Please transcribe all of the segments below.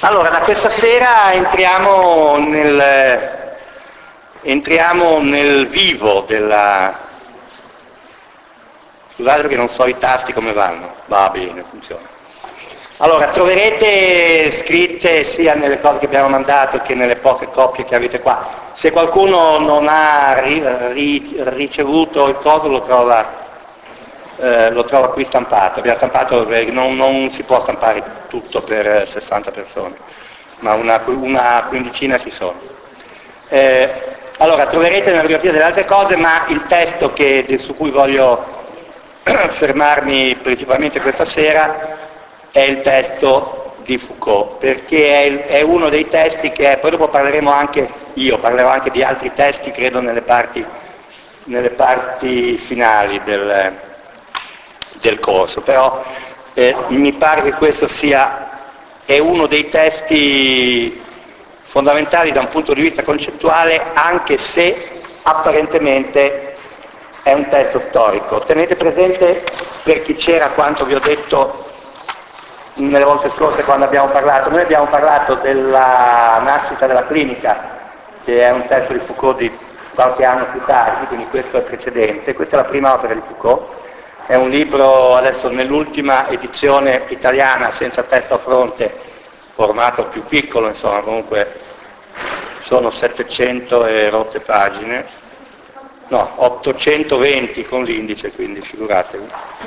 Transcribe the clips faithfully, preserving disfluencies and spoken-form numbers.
Allora, da questa sera entriamo nel, entriamo nel vivo della... Scusate che non so i tasti come vanno, va bene, funziona. Allora, troverete scritte sia nelle cose che abbiamo mandato che nelle poche copie che avete qua. Se qualcuno non ha ri, ri, ricevuto il coso lo trova, eh, lo trova qui stampato. Abbiamo stampato, non, non si può stampare tutto per sessanta persone, ma una, una quindicina ci sono. Eh, allora, troverete nella biografia delle altre cose, ma il testo che, su cui voglio fermarmi principalmente questa sera è il testo di Foucault, perché è, il, è uno dei testi che è, poi dopo parleremo anche, io parlerò anche di altri testi, credo, nelle parti, nelle parti finali del, del corso, però eh, mi pare che questo sia è uno dei testi fondamentali da un punto di vista concettuale, anche se apparentemente è un testo storico. Tenete presente, per chi c'era, quanto vi ho detto nelle volte scorse quando abbiamo parlato. Noi abbiamo parlato della nascita della clinica, che è un testo di Foucault di qualche anno più tardi, quindi questo è il precedente. Questa è la prima opera di Foucault. È un libro, adesso nell'ultima edizione italiana, senza testo a fronte, formato più piccolo, insomma, comunque sono settecento e rotte pagine, no, ottocentoventi con l'indice, quindi figuratevi.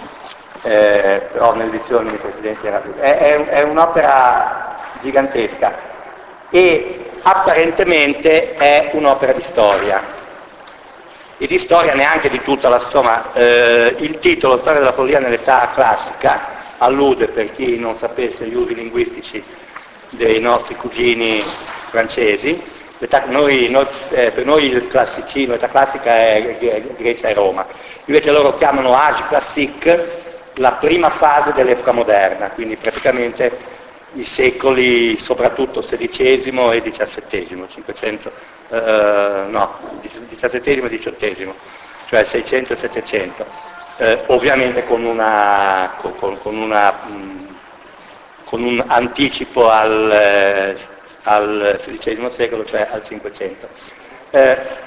Eh, però nelle edizioni precedenti era più. È, è, è un'opera gigantesca e apparentemente è un'opera di storia. E di storia neanche di tutta la, insomma, eh, il titolo Storia della follia nell'età classica allude, per chi non sapesse gli usi linguistici dei nostri cugini francesi. L'età, noi, noi, eh, per noi il classicino, l'età classica è Grecia e Roma, invece loro chiamano âge classique la prima fase dell'epoca moderna, quindi praticamente i secoli soprattutto sedicesimo e diciassettesimo, cinquecento, eh, no, diciassettesimo e diciottesimo, cioè seicento e settecento, eh, ovviamente con, una, con, con, una, mh, con un anticipo al, eh, al sedicesimo secolo, cioè al cinquecento. Eh,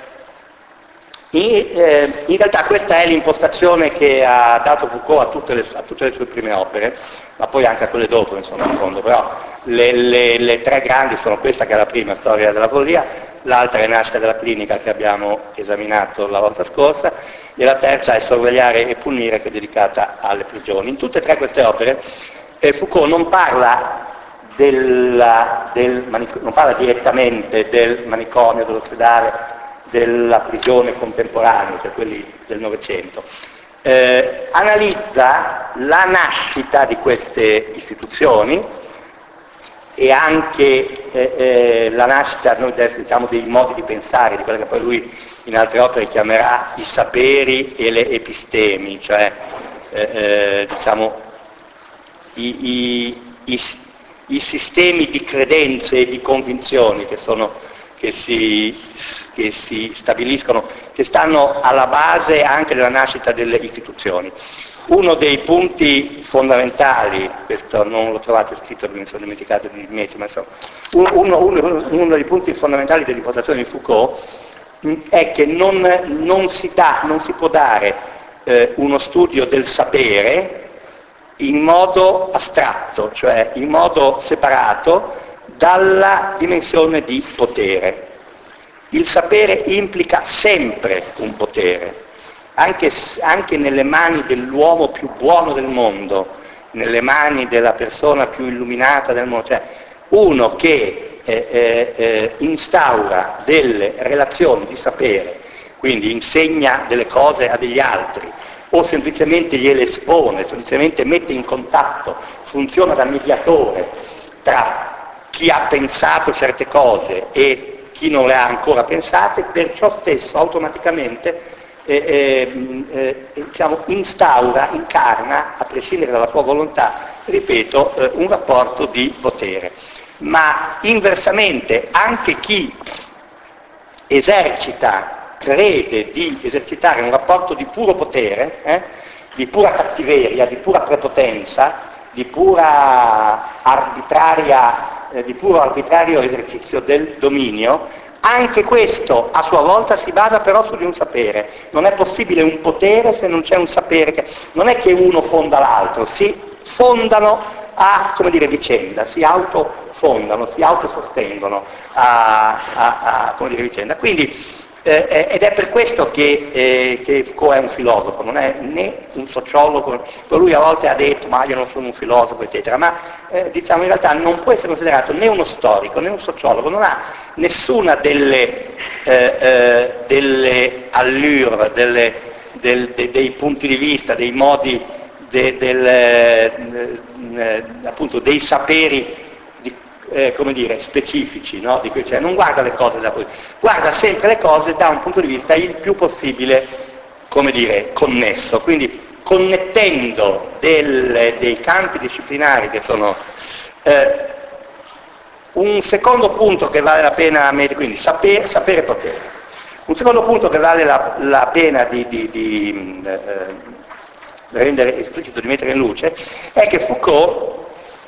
in, eh, in realtà questa è l'impostazione che ha dato Foucault a tutte, le, a tutte le sue prime opere, ma poi anche a quelle dopo, insomma, in fondo, però le, le, le tre grandi sono questa, che è la prima, Storia della follia, l'altra è Nascita della clinica, che abbiamo esaminato la volta scorsa, e la terza è Sorvegliare e punire, che è dedicata alle prigioni. In tutte e tre queste opere eh, Foucault non parla Della, del manic- non parla direttamente del manicomio, dell'ospedale, della prigione contemporanea, cioè quelli del Novecento. Eh, analizza la nascita di queste istituzioni e anche eh, eh, la nascita, noi adesso diciamo, dei modi di pensare, di quello che poi lui in altre opere chiamerà i saperi e le epistemi, cioè eh, eh, diciamo i, i, i i sistemi di credenze e di convinzioni che, sono, che, si, che si stabiliscono, che stanno alla base anche della nascita delle istituzioni. Uno dei punti fondamentali, questo non lo trovate scritto perché mi sono dimenticato di mettere, ma insomma, uno, uno, uno dei punti fondamentali dell'impostazione di Foucault è che non, non, si, dà, non si può dare eh, uno studio del sapere in modo astratto, cioè in modo separato dalla dimensione di potere. Il sapere implica sempre un potere, anche, anche nelle mani dell'uomo più buono del mondo, nelle mani della persona più illuminata del mondo, cioè uno che eh, eh, eh, instaura delle relazioni di sapere, quindi insegna delle cose a degli altri, o semplicemente gliele espone, semplicemente mette in contatto, funziona da mediatore tra chi ha pensato certe cose e chi non le ha ancora pensate, perciò stesso automaticamente eh, eh, eh, diciamo, instaura, incarna, a prescindere dalla sua volontà, ripeto, eh, un rapporto di potere. Ma inversamente anche chi esercita, crede di esercitare un rapporto di puro potere, eh, di pura cattiveria, di pura prepotenza, di pura arbitraria eh, di puro arbitrario esercizio del dominio, anche questo a sua volta si basa però su di un sapere. Non è possibile un potere se non c'è un sapere. Che... Non è che uno fonda l'altro, si fondano a, come dire, vicenda, si autofondano, si autosostengono a, a, a come dire, vicenda. Quindi, eh, ed è per questo che, eh, che Foucault è un filosofo, non è né un sociologo, per lui a volte ha detto ma io non sono un filosofo eccetera, ma eh, diciamo in realtà non può essere considerato né uno storico né un sociologo, non ha nessuna delle, eh, eh, delle allure, delle, del, de, dei punti di vista, dei modi, de, del, eh, appunto dei saperi Eh, come dire, specifici, no? Di cui, cioè, non guarda le cose da poi, guarda sempre le cose da un punto di vista il più possibile, come dire, connesso, quindi connettendo del, dei campi disciplinari che sono eh, un secondo punto che vale la pena mettere, quindi sapere, sapere e potere. Un secondo punto che vale la, la pena di, di, di eh, rendere esplicito, di mettere in luce, è che Foucault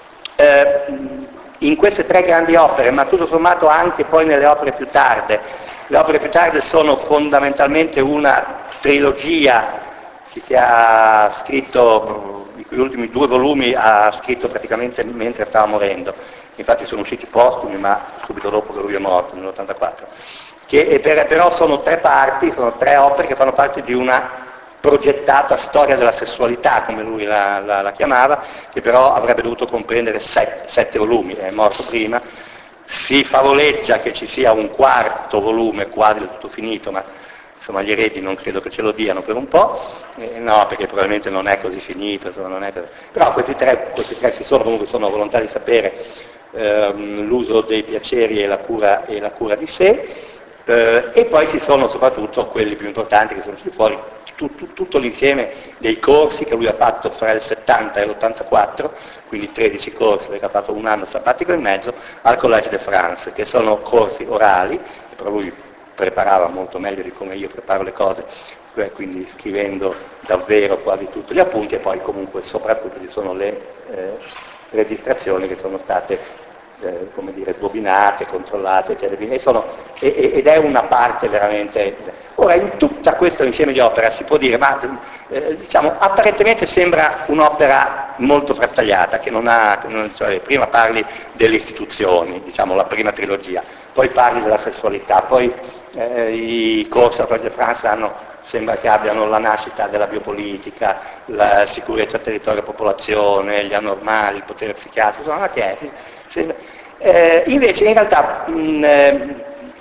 eh, in queste tre grandi opere, ma tutto sommato anche poi nelle opere più tarde. Le opere più tarde sono fondamentalmente una trilogia che ha scritto, i cui ultimi due volumi ha scritto praticamente mentre stava morendo, infatti sono usciti postumi, ma subito dopo che lui è morto, nell'ottantaquattro, che per, però sono tre parti, sono tre opere che fanno parte di una progettata storia della sessualità, come lui la, la, la chiamava, che però avrebbe dovuto comprendere sette, sette volumi, è morto prima. Si favoleggia che ci sia un quarto volume quasi del tutto finito, ma insomma gli eredi non credo che ce lo diano per un po', eh, no, perché probabilmente non è così finito, insomma, non è così. Però questi tre, questi tre ci sono, comunque sono volontà di sapere, ehm, l'uso dei piaceri e la cura, e la cura di sé, eh, e poi ci sono soprattutto quelli più importanti che sono usciti fuori, Tutto, tutto l'insieme dei corsi che lui ha fatto fra il settanta e l'ottantaquattro, quindi tredici corsi, perché ha fatto un anno sabbatico e mezzo, al Collège de France, che sono corsi orali, però lui preparava molto meglio di come io preparo le cose, quindi scrivendo davvero quasi tutti gli appunti, e poi comunque soprattutto ci sono le eh, registrazioni che sono state Eh, come dire, sbobinate, controllate, eccetera, e sono, e, ed è una parte veramente... Ora, in tutto questo insieme di opera si può dire, ma eh, diciamo, apparentemente sembra un'opera molto frastagliata, che non ha, che non, cioè, prima parli delle istituzioni, diciamo la prima trilogia, poi parli della sessualità, poi eh, i corsi al Collège de France hanno, sembra che abbiano la nascita della biopolitica, la sicurezza territorio e popolazione, gli anormali, il potere psichiatrico, insomma, che è... Eh, invece in realtà mh, eh,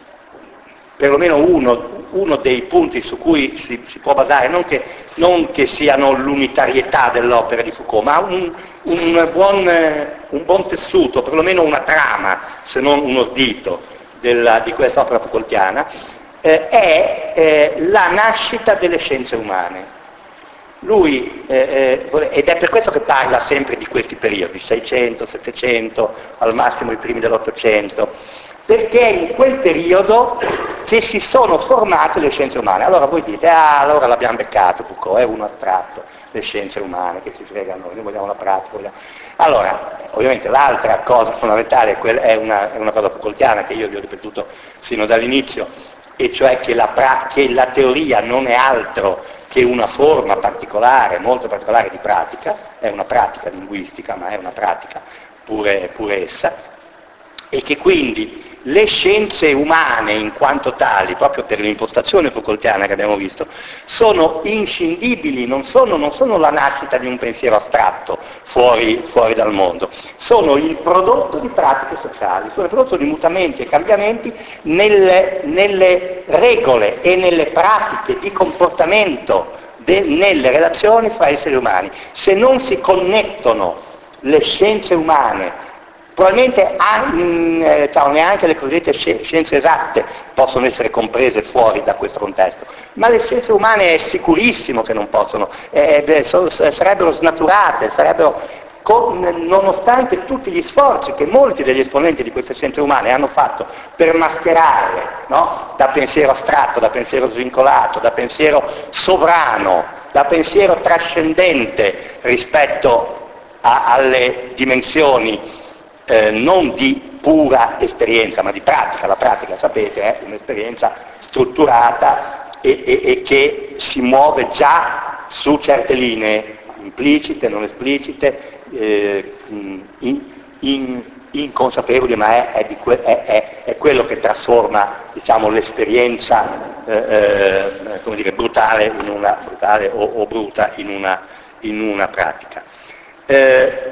perlomeno uno, uno dei punti su cui si, si può basare, non che, non che siano l'unitarietà dell'opera di Foucault, ma un, un, buon, un buon tessuto, perlomeno una trama, se non un ordito della, di questa opera Foucaultiana, eh, è eh, la nascita delle scienze umane. Lui, eh, eh, ed è per questo che parla sempre di questi periodi, seicento, settecento, al massimo i primi dell'Ottocento, perché è in quel periodo che si sono formate le scienze umane. Allora voi dite, ah, allora l'abbiamo beccato, Foucault è uno astratto, le scienze umane che ci fregano noi, noi vogliamo la pratica. Vogliamo... Allora, ovviamente l'altra cosa fondamentale è una, è una cosa Foucaultiana che io vi ho ripetuto fino dall'inizio, e cioè che la, pra- che la teoria non è altro che una forma particolare, molto particolare di pratica, è una pratica linguistica, ma è una pratica pure, pure essa, e che quindi le scienze umane in quanto tali, proprio per l'impostazione foucaultiana che abbiamo visto, sono inscindibili, non sono, non sono la nascita di un pensiero astratto fuori, fuori dal mondo, sono il prodotto di pratiche sociali, sono il prodotto di mutamenti e cambiamenti nelle, nelle regole e nelle pratiche di comportamento de, nelle relazioni fra esseri umani. Se non si connettono le scienze umane, probabilmente eh, cioè, neanche le cosiddette scienze esatte possono essere comprese fuori da questo contesto, ma le scienze umane è sicurissimo che non possono, eh, beh, so, sarebbero snaturate, sarebbero, con, nonostante tutti gli sforzi che molti degli esponenti di queste scienze umane hanno fatto per mascherarle, no? Da pensiero astratto, da pensiero svincolato, da pensiero sovrano, da pensiero trascendente rispetto a, alle dimensioni Eh, non di pura esperienza, ma di pratica. La pratica, sapete, è un'esperienza strutturata e, e, e che si muove già su certe linee, implicite, non esplicite, eh, in, in, inconsapevoli, ma è, è, di que- è, è, è quello che trasforma, diciamo, l'esperienza eh, eh, come dire, brutale, in una, brutale o, o bruta in una, in una pratica. Eh,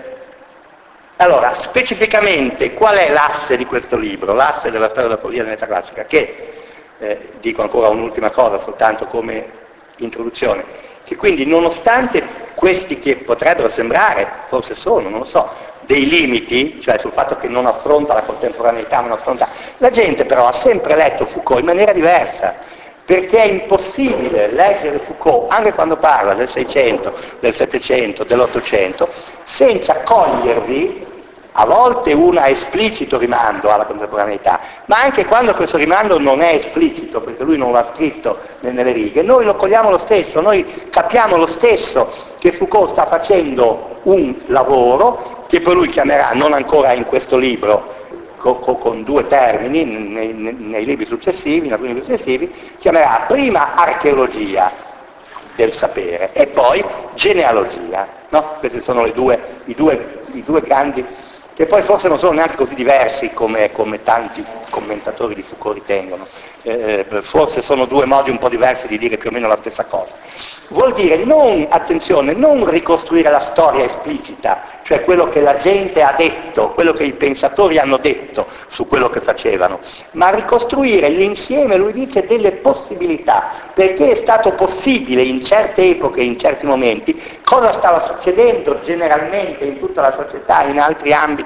allora, specificamente, qual è l'asse di questo libro? L'asse della storia della poesia nella classica, che, eh, dico ancora un'ultima cosa soltanto come introduzione, che quindi nonostante questi che potrebbero sembrare, forse sono, non lo so, dei limiti, cioè sul fatto che non affronta la contemporaneità, non affronta... La gente però ha sempre letto Foucault in maniera diversa, perché è impossibile leggere Foucault, anche quando parla del Seicento, del Settecento, dell'Ottocento, senza cogliervi a volte un esplicito rimando alla contemporaneità, ma anche quando questo rimando non è esplicito, perché lui non l'ha scritto nelle righe, noi lo cogliamo lo stesso, noi capiamo lo stesso che Foucault sta facendo un lavoro che poi lui chiamerà, non ancora in questo libro, co- co- con due termini, nei, nei, nei libri successivi, in alcuni libri successivi, chiamerà prima archeologia del sapere e poi genealogia, no? Questi sono le due, i, due, i due grandi, che poi forse non sono neanche così diversi come, come tanti commentatori di Foucault ritengono, eh, forse sono due modi un po' diversi di dire più o meno la stessa cosa. Vuol dire non, attenzione, non ricostruire la storia esplicita, cioè quello che la gente ha detto, quello che i pensatori hanno detto su quello che facevano, ma ricostruire l'insieme, lui dice, delle possibilità, perché è stato possibile in certe epoche, in certi momenti, cosa stava succedendo generalmente in tutta la società, in altri ambiti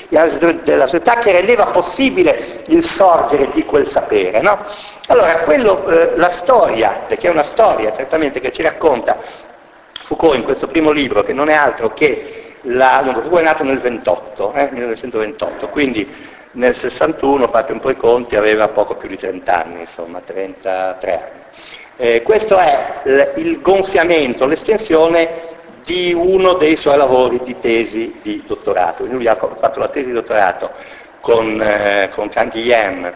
della società, che rendeva possibile il sorgere di quel sapere, no? Allora, quello, eh, la storia, perché è una storia certamente che ci racconta Foucault in questo primo libro, che non è altro che la, no, Foucault è nato nel ventotto, eh, millenovecentoventotto, quindi nel sessantuno, fate un po' i conti, aveva poco più di trenta anni, insomma, trentatré anni. Eh, questo è l- il gonfiamento, l'estensione di uno dei suoi lavori di tesi di dottorato. Lui ha fatto la tesi di dottorato con, eh, con Canguilhem,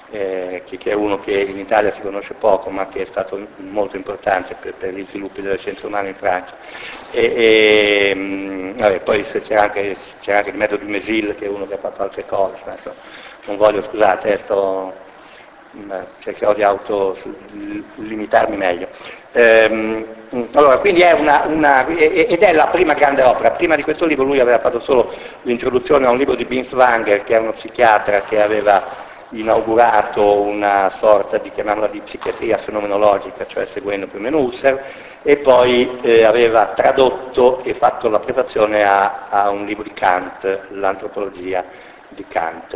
eh, che, che è uno che in Italia si conosce poco, ma che è stato molto importante per, per gli sviluppi delle scienze umane in Francia. E, e, mh, vabbè, poi c'era anche, c'era anche il metodo di Mésil, che è uno che ha fatto altre cose, insomma, non voglio, scusate, eh, sto, mh, cercherò di autolimitarmi meglio. Ehm, allora, quindi è una, una, ed è la prima grande opera. Prima di questo libro lui aveva fatto solo l'introduzione a un libro di Binswanger, che è uno psichiatra che aveva inaugurato una sorta di, chiamiamola, di psichiatria fenomenologica, cioè seguendo più o meno Husserl, e poi eh, aveva tradotto e fatto la prefazione a, a un libro di Kant, l'antropologia di Kant.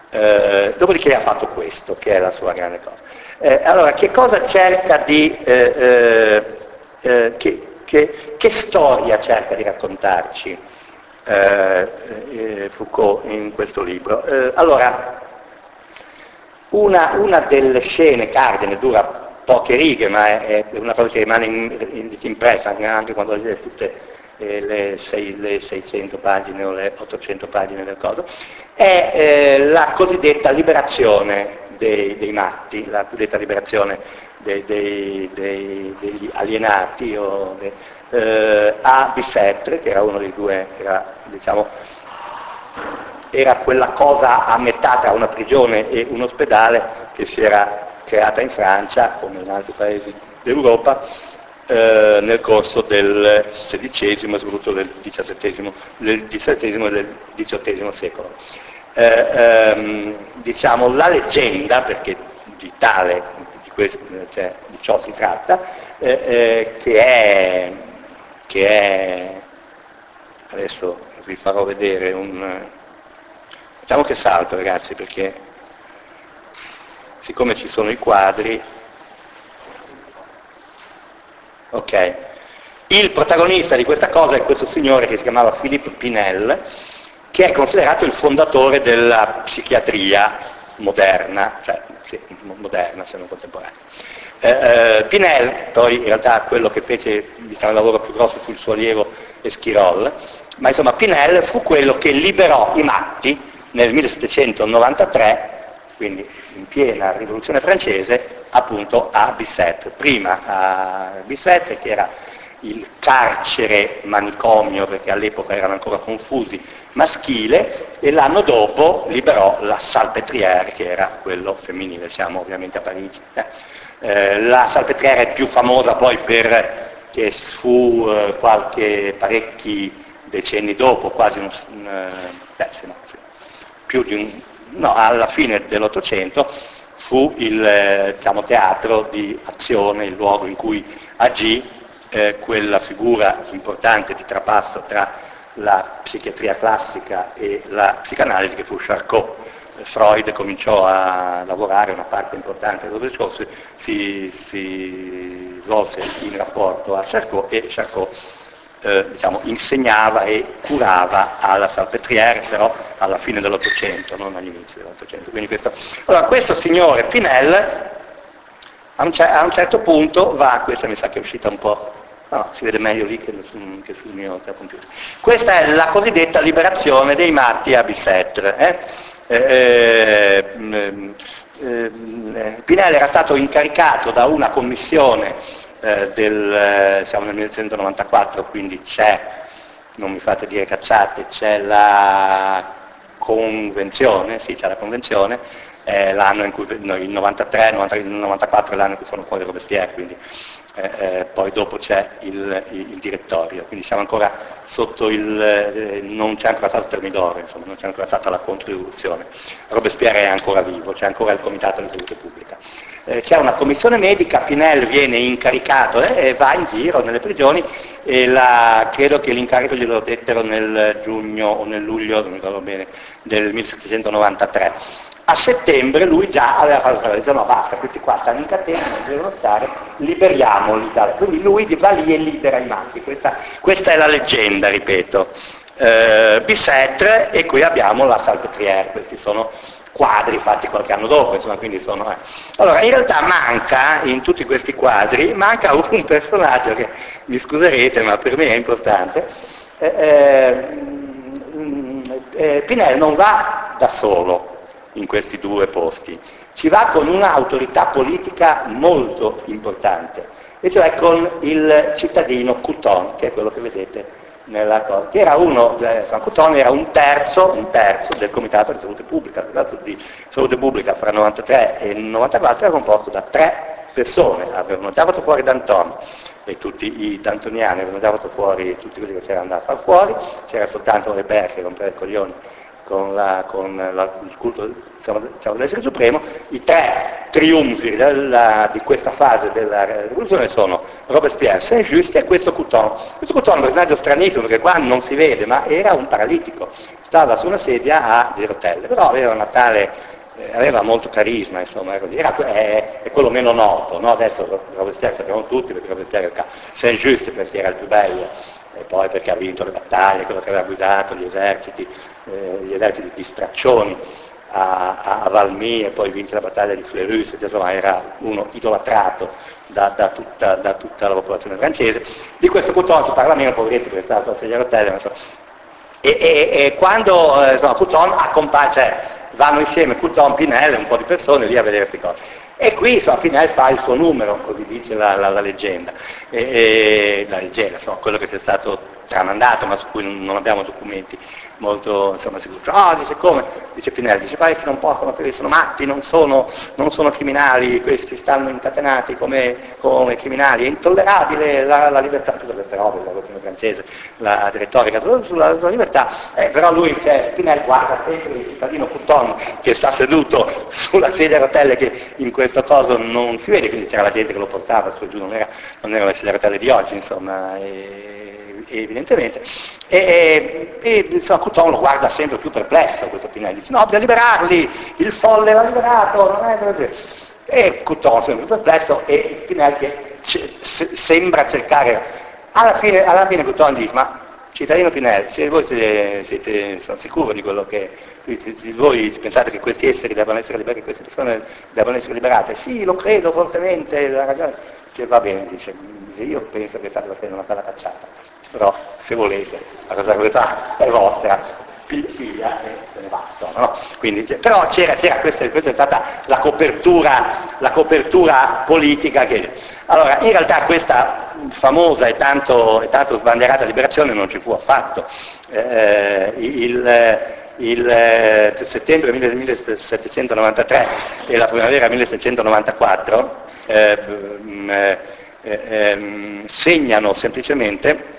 Eh, dopodiché ha fatto questo, che è la sua grande cosa. Eh, allora, che cosa cerca di... Eh, eh, eh, che, che, che storia cerca di raccontarci eh, eh, Foucault in questo libro? Eh, allora, una, una delle scene cardine, dura poche righe, ma è, è una cosa che rimane in, in, impressa anche quando leggete tutte eh, le, sei, le seicento pagine o le ottocento pagine del coso, è eh, la cosiddetta liberazione dei, dei matti, la cosiddetta liberazione dei, dei, dei, degli alienati o dei, eh, a Bicêtre, che era uno dei due, era, diciamo, era quella cosa a metà tra una prigione e un ospedale che si era creata in Francia, come in altri paesi d'Europa, eh, nel corso del sedicesimo e soprattutto del diciassettesimo, del diciassettesimo e del diciottesimo secolo. Eh, ehm, diciamo, la leggenda, perché di tale, di, questo, cioè, di ciò si tratta, eh, eh, che è, che è, adesso vi farò vedere un... Facciamo che salto, ragazzi, perché siccome ci sono i quadri, ok, il protagonista di questa cosa è questo signore che si chiamava Philippe Pinel, che è considerato il fondatore della psichiatria moderna, cioè sì, moderna se non contemporanea. Eh, eh, Pinel, poi in realtà quello che fece, diciamo, il lavoro più grosso fu il suo allievo Esquirol, ma insomma Pinel fu quello che liberò i matti nel millesettecentonovantatré, quindi in piena rivoluzione francese, appunto a Bicêtre. Prima a Bicêtre, che era il carcere manicomio, perché all'epoca erano ancora confusi, maschile, e l'anno dopo liberò la Salpêtrière, che era quello femminile. Siamo ovviamente a Parigi. Eh. Eh, la Salpêtrière è più famosa poi perché fu eh, qualche parecchi decenni dopo, quasi un, un beh, sì, no, sì, più di un, no, alla fine dell'Ottocento fu il eh, diciamo, teatro di azione, il luogo in cui agì eh, quella figura importante di trapasso tra la psichiatria classica e la psicanalisi, che fu Charcot. Freud cominciò a lavorare, una parte importante del suo discorso si, si svolse in rapporto a Charcot, e Charcot eh, diciamo, insegnava e curava alla Salpêtrière, però alla fine dell'Ottocento, non agli inizi dell'Ottocento. Quindi questo... Allora, questo signore Pinel a un, a un certo punto va, questa mi sa che è uscita un po', no, si vede meglio lì che, su, che sul mio computer. Questa è la cosiddetta liberazione dei matti a Bicêtre. Eh? Eh, eh, eh, Pinel era stato incaricato da una commissione eh, del, siamo nel millenovecentonovantaquattro, quindi c'è, non mi fate dire cacciate, c'è la convenzione, sì, c'è la convenzione, eh, l'anno in cui, no, il novantatré, novantaquattro è l'anno in cui sono fuori Robespierre, quindi eh, eh, poi dopo c'è il, il, il direttorio, quindi siamo ancora sotto il, eh, non c'è ancora stato Termidoro, insomma, non c'è ancora stata la contribuzione. Robespierre è ancora vivo, c'è ancora il Comitato di Salute Pubblica. Eh, c'è una commissione medica, Pinel viene incaricato eh, e va in giro nelle prigioni, e la, credo che l'incarico glielo dettero nel giugno o nel luglio, non mi ricordo bene, del millesettecentonovantatré. A settembre lui già aveva fatto, dice no basta, questi qua stanno in catena, non devono stare, liberiamoli. Quindi lui va lì e libera i matti, questa, questa è la leggenda, ripeto. Eh, Bicêtre, e qui abbiamo la Salpêtrière, questi sono quadri fatti qualche anno dopo, insomma, quindi sono... Eh. Allora, in realtà manca, in tutti questi quadri, manca un personaggio che, mi scuserete, ma per me è importante. Eh, eh, eh, Pinel non va da solo in questi due posti, ci va con un'autorità politica molto importante, e cioè con il cittadino Couthon, che è quello che vedete nella cosa, che era uno, eh, Couthon era un terzo, un terzo del Comitato di Salute Pubblica. Il Comitato di Salute Pubblica fra il novantatré e il novantaquattro era composto da tre persone, avevano già fatto fuori Danton, e tutti i dantoniani avevano già fatto fuori tutti quelli che c'erano da far fuori, c'era soltanto Weber che rompeva i coglioni con, la, con la, il culto diciamo, diciamo, dell'essere supremo. I tre triunfi della, di questa fase della rivoluzione sono Robespierre, Saint-Just e questo Couthon. Questo Couthon è un personaggio stranissimo, perché qua non si vede, ma era un paralitico, stava su una sedia a Girotelle, però aveva una tale, eh, aveva molto carisma, insomma, era, è, è quello meno noto, no? Adesso Robespierre sappiamo tutti, perché Robespierre era Saint-Just perché era il più bello, e poi perché ha vinto le battaglie, quello che aveva guidato gli eserciti, eh, gli eserciti di straccioni a, a, a Valmy, e poi vince la battaglia di Fleurus, insomma era uno idolatrato da, da, tutta, da tutta la popolazione francese. Di questo Couthon si parla meno, poveretto, perché stava sulla sedia a rotelle, insomma. E, e, e quando eh, insomma, Couthon accompagna, cioè vanno insieme Couthon, Pinel e un po' di persone lì a vedere queste cose. E qui insomma, Pinel fa il suo numero, così dice la, la, la leggenda, e, e, la leggenda, insomma, quello che sia stato tramandato, ma su cui non, non abbiamo documenti molto insomma, sicuri. Ah, dice come? Dice Pinel, dice questi non possono, perché sono matti, non sono, non sono criminali, questi stanno incatenati come, come criminali, è intollerabile la, la libertà, tutte queste robe, la routine francese, la retorica sulla, sulla libertà, eh, però lui, cioè, Pinel guarda sempre il cittadino Couthon che sta seduto sulla sedia a rotelle, che in questo caso non si vede, quindi c'era la gente che lo portava su e giù, non, era, non erano le sedie a rotelle di oggi, insomma, e, evidentemente, e, e insomma, Couthon lo guarda sempre più perplesso, questo Pinel, dice no, bisogna liberarli, il folle va liberato, non è così. E Couthon sempre più perplesso, e Pinel che c- se- sembra cercare, alla fine, alla fine Couthon dice, ma cittadino Pinel, se voi siete, siete sono sicuro di quello che, se, se, se voi pensate che questi esseri debbano essere liberati, che queste persone debbano essere liberate, sì, lo credo fortemente, la ragione. Dice, va bene, dice, dice, io penso che state facendo una bella cacciata, però se volete, la cosa che volete fare è vostra, piglia e se ne va, insomma. no? Quindi, però c'era, c'era questa, questa è stata la copertura, la copertura politica che... Allora, in realtà questa famosa e tanto, e tanto sbandierata liberazione non ci fu affatto. Eh, il, il settembre millesettecentonovantatré e la primavera millesettecentonovantaquattro eh, eh, eh, segnano semplicemente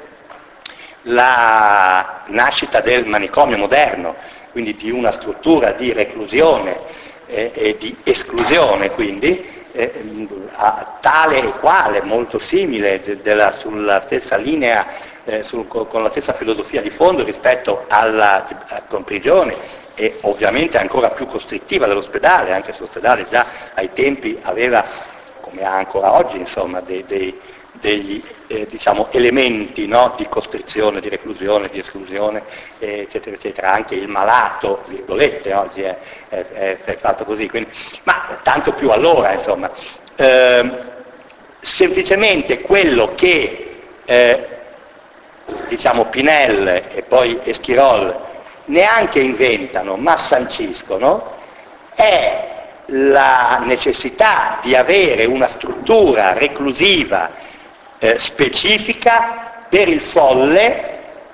la nascita del manicomio moderno, quindi di una struttura di reclusione eh, e di esclusione, quindi eh, a, tale e quale, molto simile, de, della, sulla stessa linea, eh, sul, con la stessa filosofia di fondo rispetto alla, alla prigione, e ovviamente ancora più costrittiva dell'ospedale, anche se l'ospedale già ai tempi aveva, come ha ancora oggi, insomma, dei, dei, degli eh, diciamo, elementi, no? Di costrizione, di reclusione, di esclusione, eh, eccetera, eccetera. Anche il malato, virgolette, oggi è, è, è, è fatto così, quindi, ma tanto più allora, insomma. Eh, semplicemente quello che eh, diciamo Pinel e poi Esquirol neanche inventano, ma sanciscono, è la necessità di avere una struttura reclusiva eh, specifica per il folle,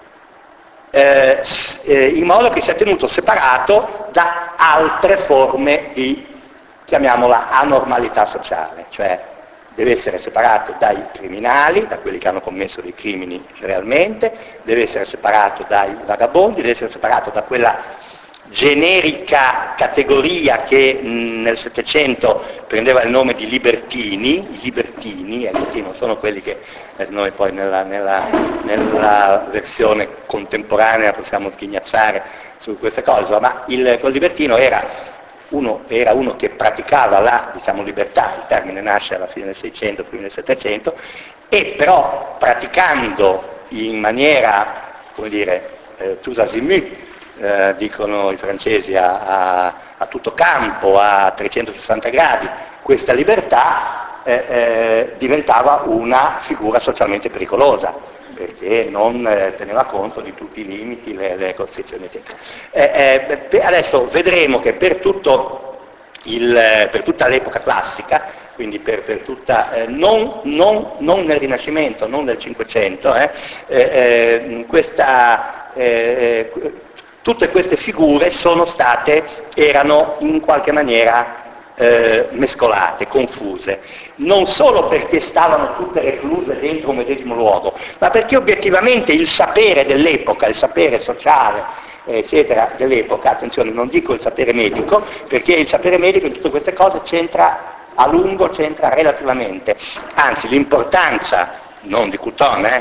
eh, eh, in modo che sia tenuto separato da altre forme di, chiamiamola, anormalità sociale, cioè deve essere separato dai criminali, da quelli che hanno commesso dei crimini realmente, deve essere separato dai vagabondi, deve essere separato da quella generica categoria che mh, nel Settecento prendeva il nome di libertini. I libertini, eh, che non sono quelli che eh, noi poi nella, nella, nella versione contemporanea possiamo sghignazzare su queste cose, ma il, il libertino era Uno, era uno che praticava la, diciamo, libertà, il termine nasce alla fine del Seicento, prima del Settecento, e però praticando in maniera, come dire, eh, tous azimuts, eh, dicono i francesi, a, a, a tutto campo, a trecentosessanta gradi, questa libertà eh, eh, diventava una figura socialmente pericolosa, perché non eh, teneva conto di tutti i limiti, le, le costrizioni, eccetera. Eh, eh, adesso vedremo che per, tutto il, per tutta l'epoca classica, quindi per, per tutta, eh, non, non, non nel Rinascimento, non nel Cinquecento, eh, eh, questa, eh, tutte queste figure sono state, erano in qualche maniera Eh, mescolate, confuse, non solo perché stavano tutte recluse dentro un medesimo luogo, ma perché obiettivamente il sapere dell'epoca, il sapere sociale, eccetera, dell'epoca, attenzione, non dico il sapere medico, perché il sapere medico in tutte queste cose c'entra a lungo, c'entra relativamente, anzi l'importanza, non di Couthon, eh,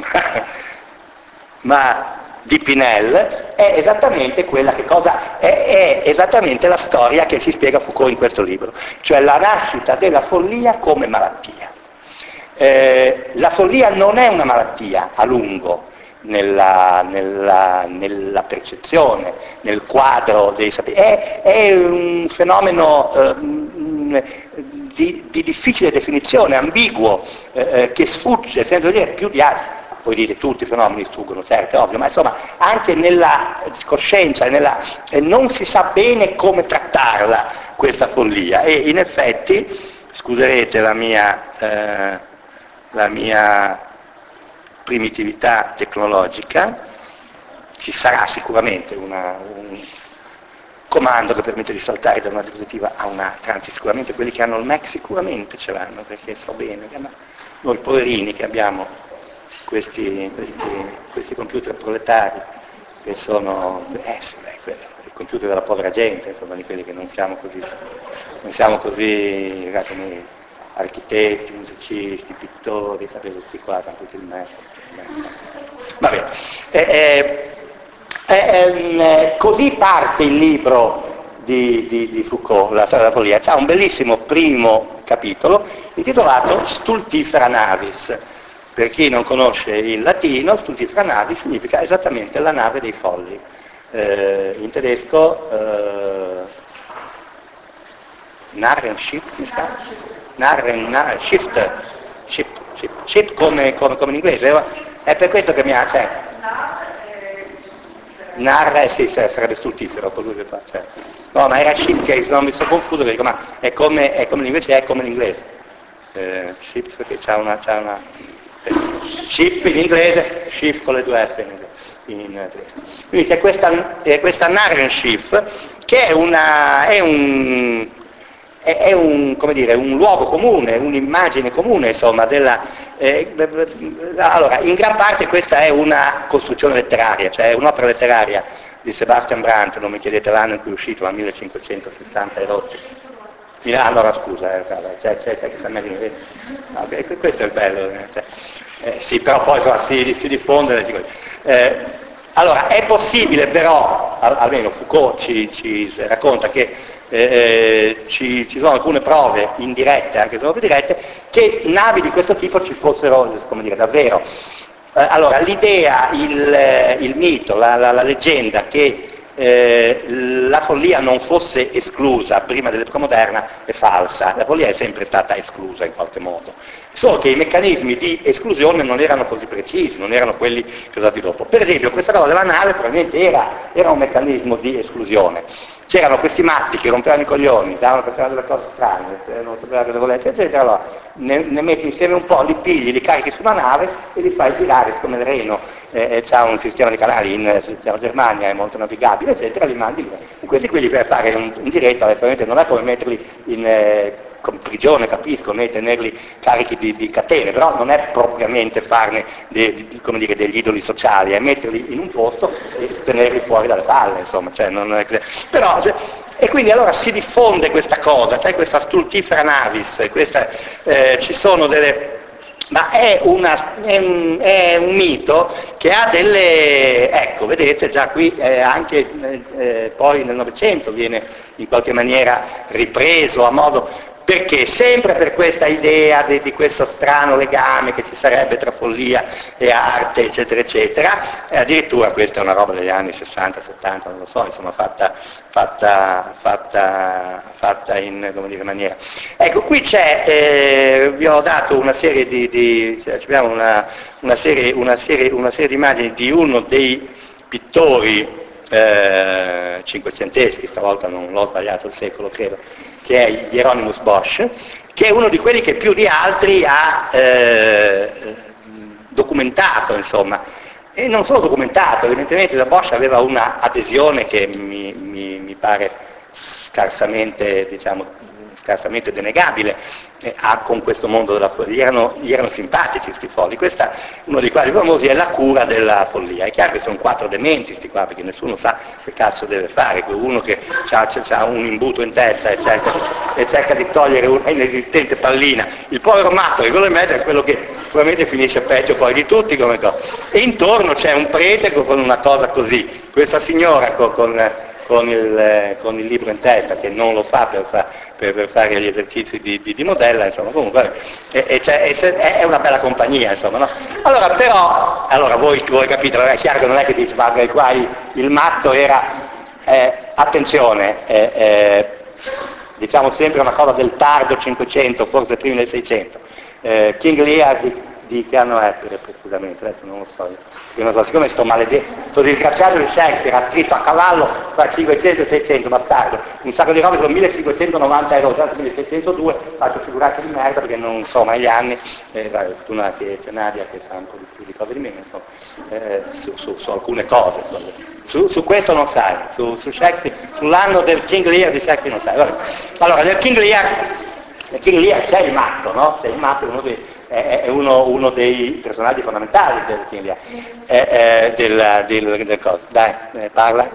ma di Pinel, è esattamente quella che cosa è, è esattamente la storia che ci spiega Foucault in questo libro, cioè la nascita della follia come malattia. Eh, la follia non è una malattia a lungo nella, nella, nella percezione, nel quadro dei saperi, è, è un fenomeno eh, di, di difficile definizione, ambiguo, eh, che sfugge, senza dire più di altri. Poi dire tutti i fenomeni sfuggono, certo, è ovvio, ma insomma anche nella coscienza, nella, eh, non si sa bene come trattarla questa follia, e in effetti, scuserete la mia, eh, la mia primitività tecnologica, ci sarà sicuramente una, un comando che permette di saltare da una diapositiva a un'altra, anzi sicuramente quelli che hanno il Mac sicuramente ce l'hanno, perché so bene, ma noi poverini che abbiamo Questi, questi, questi computer proletari che sono eh, sì, beh, quello, il computer della povera gente, insomma, di quelli che non siamo così, non siamo così come architetti, musicisti, pittori, sapete, questi qua, sono tutti il mezzo. Va bene. Eh, eh, eh, così parte il libro di, di, di Foucault, La storia della follia. C'ha un bellissimo primo capitolo intitolato Stultifera Navis. Per chi non conosce il latino, Stultifera Navis significa esattamente la nave dei folli. Eh, in tedesco eh, Narrenschiff, mi sta? Narren, Narren, shift, ship, ship, ship come, come, come in inglese. È per questo che mi ha... Cioè, narra, eh sì, sarebbe stultifero colui che fa, cioè. No, ma era shipcase, non mi sono confuso, dico, ma è come, è come l'inglese, è come l'inglese. Eh, ship che c'ha una, c'ha una eh, ship in inglese, ship con le due F in inglese. In, eh, quindi c'è questa, eh, questa narrative che è, una, è un è, è un, come dire, un luogo comune, un'immagine comune, insomma, della... Eh, allora, in gran parte questa è una costruzione letteraria, cioè è un'opera letteraria di Sebastian Brandt, non mi chiedete l'anno in cui è uscito, ma millecinquecentosessanta e rotti. Allora scusa, eh, c'è, c'è, c'è questa immagine, no, questo è il bello, eh, cioè, eh, sì, però poi insomma, si, si diffonde. Eh, allora, è possibile però, almeno Foucault ci, ci racconta che eh, ci, ci sono alcune prove indirette, anche se non dirette, che navi di questo tipo ci fossero, come dire, davvero. Eh, allora, l'idea, il, il mito, la, la, la leggenda che eh, la follia non fosse esclusa prima dell'epoca moderna è falsa, la follia è sempre stata esclusa in qualche modo, solo che i meccanismi di esclusione non erano così precisi, non erano quelli che usati dopo. Per esempio questa cosa della nave probabilmente era, era un meccanismo di esclusione. C'erano questi matti che rompevano i coglioni, davano per delle cose strane, non sapevano cosa volesse, eccetera, allora ne, ne metti insieme un po', li pigli, li carichi su una nave e li fai girare, siccome il Reno eh, c'ha un sistema di canali in eh, Germania, è molto navigabile, eccetera, li mandi via. E questi qui li per fare un, un diretto, naturalmente non è come metterli in... Eh, con prigione, capisco, né tenerli carichi di, di catene, però non è propriamente farne de, de, come dire, degli idoli sociali, è metterli in un posto e tenerli fuori dalle palle, insomma, cioè non è, però, e quindi allora si diffonde questa cosa, c'è questa stultifera navis, questa, eh, ci sono delle... ma è, una, è, un, è un mito che ha delle, ecco, vedete già qui eh, anche eh, poi nel Novecento viene in qualche maniera ripreso a modo... Perché? Sempre per questa idea di, di questo strano legame che ci sarebbe tra follia e arte, eccetera, eccetera, e addirittura questa è una roba degli anni sessanta, settanta, non lo so, insomma, fatta, fatta, fatta, fatta in, come dire, maniera. Ecco, qui c'è, eh, vi ho dato una serie di, di cioè, abbiamo una, una, serie, una, serie, una serie di immagini di uno dei pittori eh, cinquecenteschi, stavolta non l'ho sbagliato il secolo, credo, che è Hieronymus Bosch, che è uno di quelli che più di altri ha eh, documentato, insomma, e non solo documentato, evidentemente da Bosch aveva una adesione che mi, mi, mi pare scarsamente, diciamo, scarsamente denegabile eh, ha con questo mondo della follia, gli erano, gli erano simpatici questi folli, questa uno dei quali famosi è la cura della follia. È chiaro che sono quattro dementi questi qua, perché nessuno sa che cazzo deve fare, uno che ha un imbuto in testa e cerca, e cerca di togliere una inesistente pallina, il povero matto che quello in mezzo è quello che probabilmente finisce peggio poi di tutti come cosa, e intorno c'è un prete con una cosa così, questa signora con, con Con il, con il libro in testa, che non lo fa per, fa, per, per fare gli esercizi di, di, di modella, insomma, comunque e, e è, è una bella compagnia, insomma, no? Allora, però, allora voi, voi capite, è chiaro che non è che dice, ma qua il, il matto era, eh, attenzione, eh, eh, diciamo sempre una cosa del tardo cinquecento, forse prima del seicento, eh, King Lear di, di che anno è precisamente, adesso non lo so io. Io non so, siccome sto maledetto, sto disgraziato di Shakespeare, ha scritto a cavallo tra cinquecento e seicento, bastardo, un sacco di robe sono millecinquecentonovanta euro, già milleseicentodue, faccio figuracce di merda perché non so mai gli anni, eh, vai, fortuna che c'è Nadia che sa un po' di più di cose di me, insomma, eh, su, su, su alcune cose, insomma. Su, su questo non sai, su, su Shakespeare, sull'anno del King Lear di Shakespeare non sai. Vabbè. Allora, nel King Lear, nel King Lear c'è il matto, no? C'è il matto, uno dei... è uno, uno dei personaggi fondamentali del King Lear, eh, eh, del, del, del coso. Dai, eh, parla.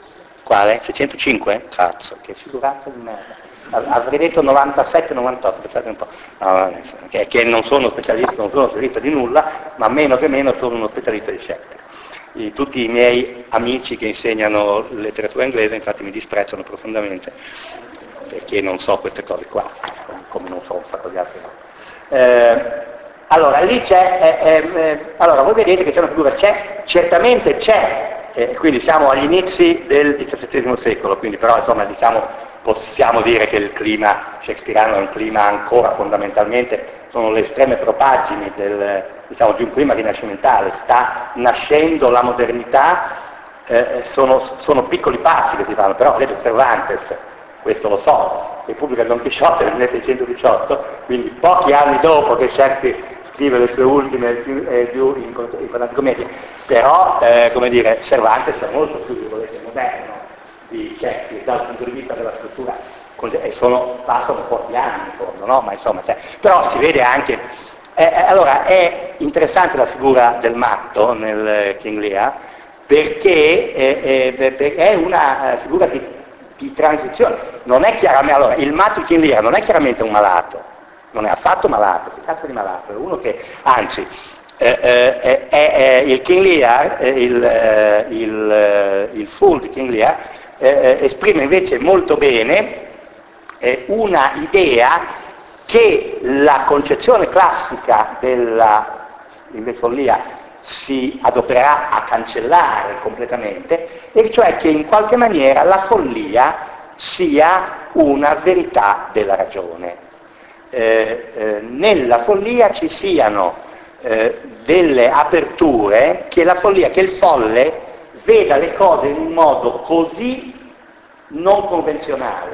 Quale? seicentocinque? Cazzo, che figuraccia di merda. Avrei detto novantasette novantotto, pensate un po'. No, che, che non sono specialista, non sono specialista di nulla, ma meno che meno sono uno specialista di Shakespeare. I, tutti i miei amici che insegnano letteratura inglese infatti mi disprezzano profondamente, perché non so queste cose qua, come non so un sacco di altre cose. Eh, allora lì c'è, eh, eh, allora voi vedete che c'è una figura, c'è, certamente c'è, eh, quindi siamo agli inizi del diciassettesimo secolo, quindi però insomma diciamo possiamo dire che il clima shakespeariano è un clima ancora fondamentalmente, sono le estreme propagini del, diciamo, di un clima rinascimentale, sta nascendo la modernità eh, sono, sono piccoli passi che si fanno, però vedete Cervantes, questo lo so, che pubblica Don Chisciotte nel milleseicentodiciotto, quindi pochi anni dopo che Shakespeare scrive le sue ultime più, eh, più importanti commedie, però eh, come dire, Cervantes è molto più volete, moderno di Shakespeare dal punto di vista della struttura, e sono, passano pochi anni in fondo, no? Ma insomma, cioè, però si vede anche, eh, allora è interessante la figura del matto nel King Lear, perché eh, eh, è una figura di, di transizione, non è chiaramente, allora, il matto di King Lear non è chiaramente un malato, non è affatto malato, che cazzo di malato, è uno che, anzi, eh, eh, è, è, il King Lear, eh, il, eh, il, eh, il Fool di King Lear, eh, esprime invece molto bene eh, una idea che la concezione classica della follia si adopererà a cancellare completamente, e cioè che in qualche maniera la follia sia una verità della ragione. Eh, eh, nella follia ci siano eh, delle aperture che la follia, che il folle veda le cose in un modo così non convenzionale,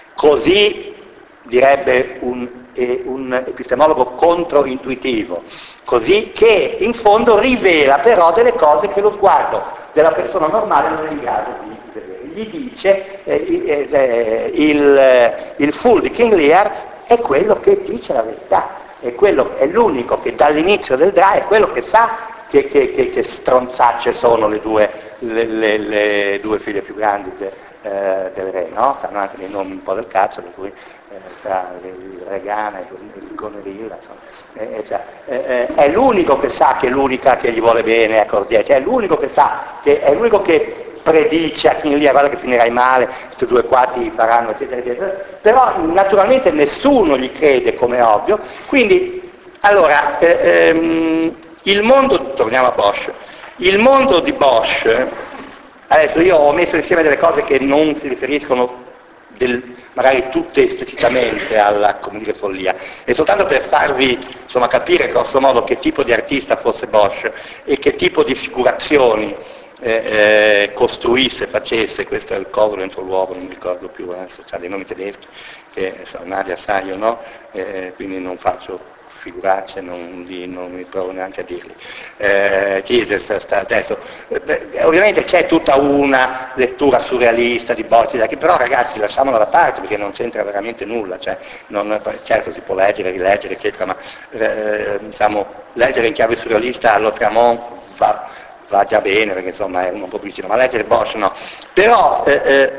così direbbe un, eh, un epistemologo controintuitivo, così che in fondo rivela però delle cose che lo sguardo della persona normale non è in grado di vedere. Gli dice eh, eh, il, il Fool di King Lear è quello che dice la verità, è, quello, è l'unico che dall'inizio del dramma è quello che sa che, che, che, che stronzacce sono le due, le, le, le due figlie più grandi de, eh, del re, no? Hanno anche dei nomi un po' del cazzo, per cui eh, fra il Regana e il Gonerilla, insomma. Eh, cioè, eh, è l'unico che sa che è l'unica che gli vuole bene a Cordier, cioè è l'unico che sa, che è l'unico che predice a King Lear, guarda che finirai male, questi due qua ti faranno, eccetera, eccetera. Però naturalmente nessuno gli crede, come è ovvio, quindi, allora, eh, ehm, il mondo, torniamo a Bosch, il mondo di Bosch, adesso io ho messo insieme delle cose che non si riferiscono del, magari tutte esplicitamente alla, come dire, follia, e soltanto per farvi insomma capire grosso modo che tipo di artista fosse Bosch e che tipo di figurazioni eh, eh, costruisse, facesse, questo è il covo dentro l'uovo, non mi ricordo più, adesso c'ha dei nomi tedeschi che so, Nadia sa, io no, eh, quindi non faccio figuracce, non, di, non mi provo neanche a dirli. Eh, Jesus sta adesso. Eh, ovviamente c'è tutta una lettura surrealista di Bosch, però ragazzi lasciamola da parte perché non c'entra veramente nulla, cioè, non, certo si può leggere, rileggere, eccetera, ma eh, diciamo, leggere in chiave surrealista allo Tramont va, va già bene, perché insomma è uno un po' più vicino, ma leggere Bosch no. Però eh,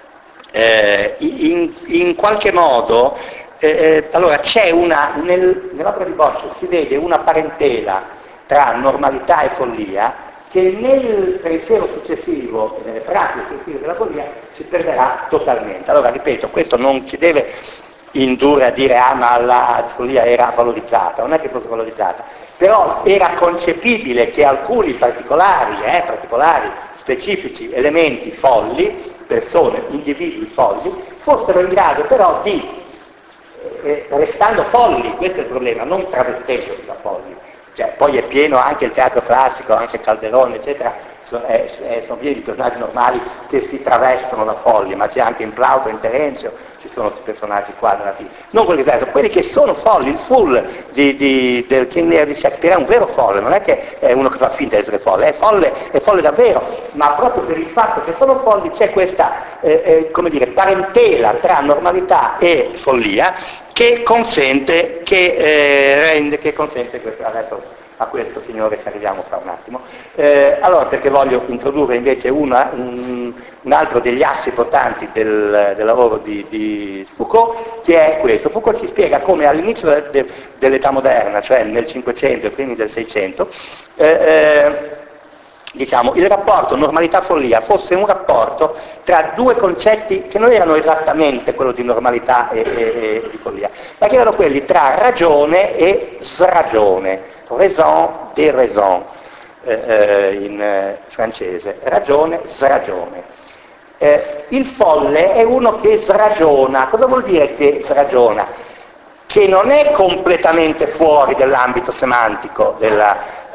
eh, in, in qualche modo Eh, allora c'è una, nel, nell'opera di Bosch si vede una parentela tra normalità e follia che nel pensiero successivo e nelle pratiche successive della follia si perderà totalmente. Allora ripeto, questo non ci deve indurre a dire ah ma la follia era valorizzata, non è che fosse valorizzata, però era concepibile che alcuni particolari, eh, particolari, specifici elementi folli, persone, individui folli, fossero in grado però di Eh, restando folli, questo è il problema, non travestendosi da folli. Cioè, poi è pieno anche il teatro classico, anche Calderone, eccetera, sono, è, è, sono pieni di personaggi normali che si travestono da folli, ma c'è anche in Plauto, in Terenzio, ci sono questi personaggi qua narrativi. Non quelli che sono, quelli che sono folli, il Fool di, di, del King Lear di Shakespeare è un vero folle, non è che è uno che fa finta di essere folle, è folle, è folle davvero, ma proprio per il fatto che sono folli c'è questa, eh, eh, come dire, parentela tra normalità e follia che consente, che, eh, rende, che consente questo, adesso a questo signore ci arriviamo fra un attimo. Eh, allora, perché voglio introdurre invece una, un, un altro degli assi portanti del, del lavoro di, di Foucault, che è questo. Foucault ci spiega come all'inizio de, de, dell'età moderna, cioè nel Cinquecento e primi del Seicento, eh, eh, diciamo, il rapporto normalità-follia fosse un rapporto tra due concetti che non erano esattamente quello di normalità e, e, e di follia, ma che erano quelli tra ragione e sragione, raison de raison eh, eh, in eh, francese, ragione, sragione. Eh, il folle è uno che sragiona. Cosa vuol dire che sragiona? Che non è completamente fuori dell'ambito semantico della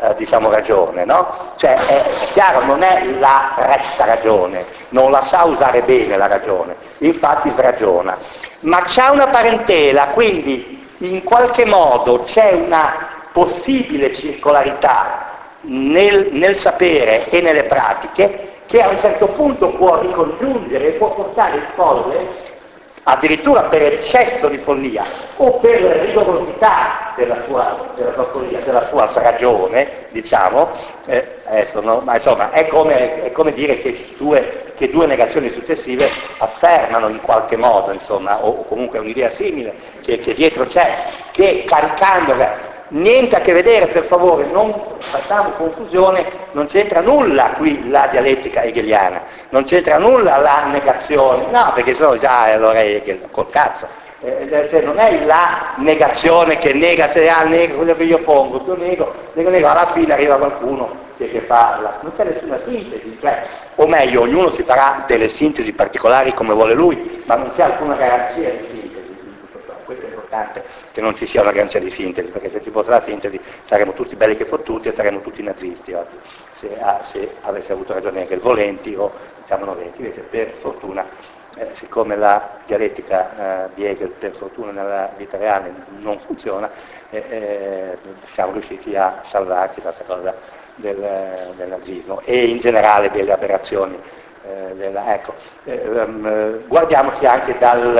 eh, diciamo ragione, no? Cioè è, è chiaro, non è la retta ragione, non la sa usare bene la ragione, infatti sragiona, ma c'ha una parentela, quindi in qualche modo c'è una possibile circolarità nel, nel sapere e nelle pratiche che a un certo punto può ricongiungere e può portare il folle, addirittura per eccesso di follia o per rigorosità della sua, della sua follia, della sua ragione, diciamo, eh, adesso no, ma insomma è come, è come dire che due, che due negazioni successive affermano in qualche modo, insomma, o, o comunque un'idea simile che, che dietro c'è, che caricandola. Niente a che vedere, per favore, non facciamo confusione, non c'entra nulla qui la dialettica hegeliana, non c'entra nulla la negazione, no, perché sono già allora Hegel, col cazzo, eh, cioè non è la negazione che nega, se ah, nego quello che io pongo, io nego, nego, nego, alla fine arriva qualcuno che, che fa, la, non c'è nessuna sintesi, cioè, o meglio, ognuno si farà delle sintesi particolari come vuole lui, ma non c'è alcuna garanzia di sintesi. Questo è importante, che non ci sia una garanzia di sintesi, perché se ci fosse la sintesi saremmo tutti belli che fottuti e saremmo tutti nazisti oggi, se, ah, se avesse avuto ragione Hegel, volenti o diciamo noventi. Invece per fortuna, eh, siccome la dialettica eh, di Hegel per fortuna nella vita reale non funziona, eh, eh, siamo riusciti a salvarci da questa cosa del, del nazismo e in generale delle aberrazioni. Eh, della, ecco, eh, um, guardiamoci anche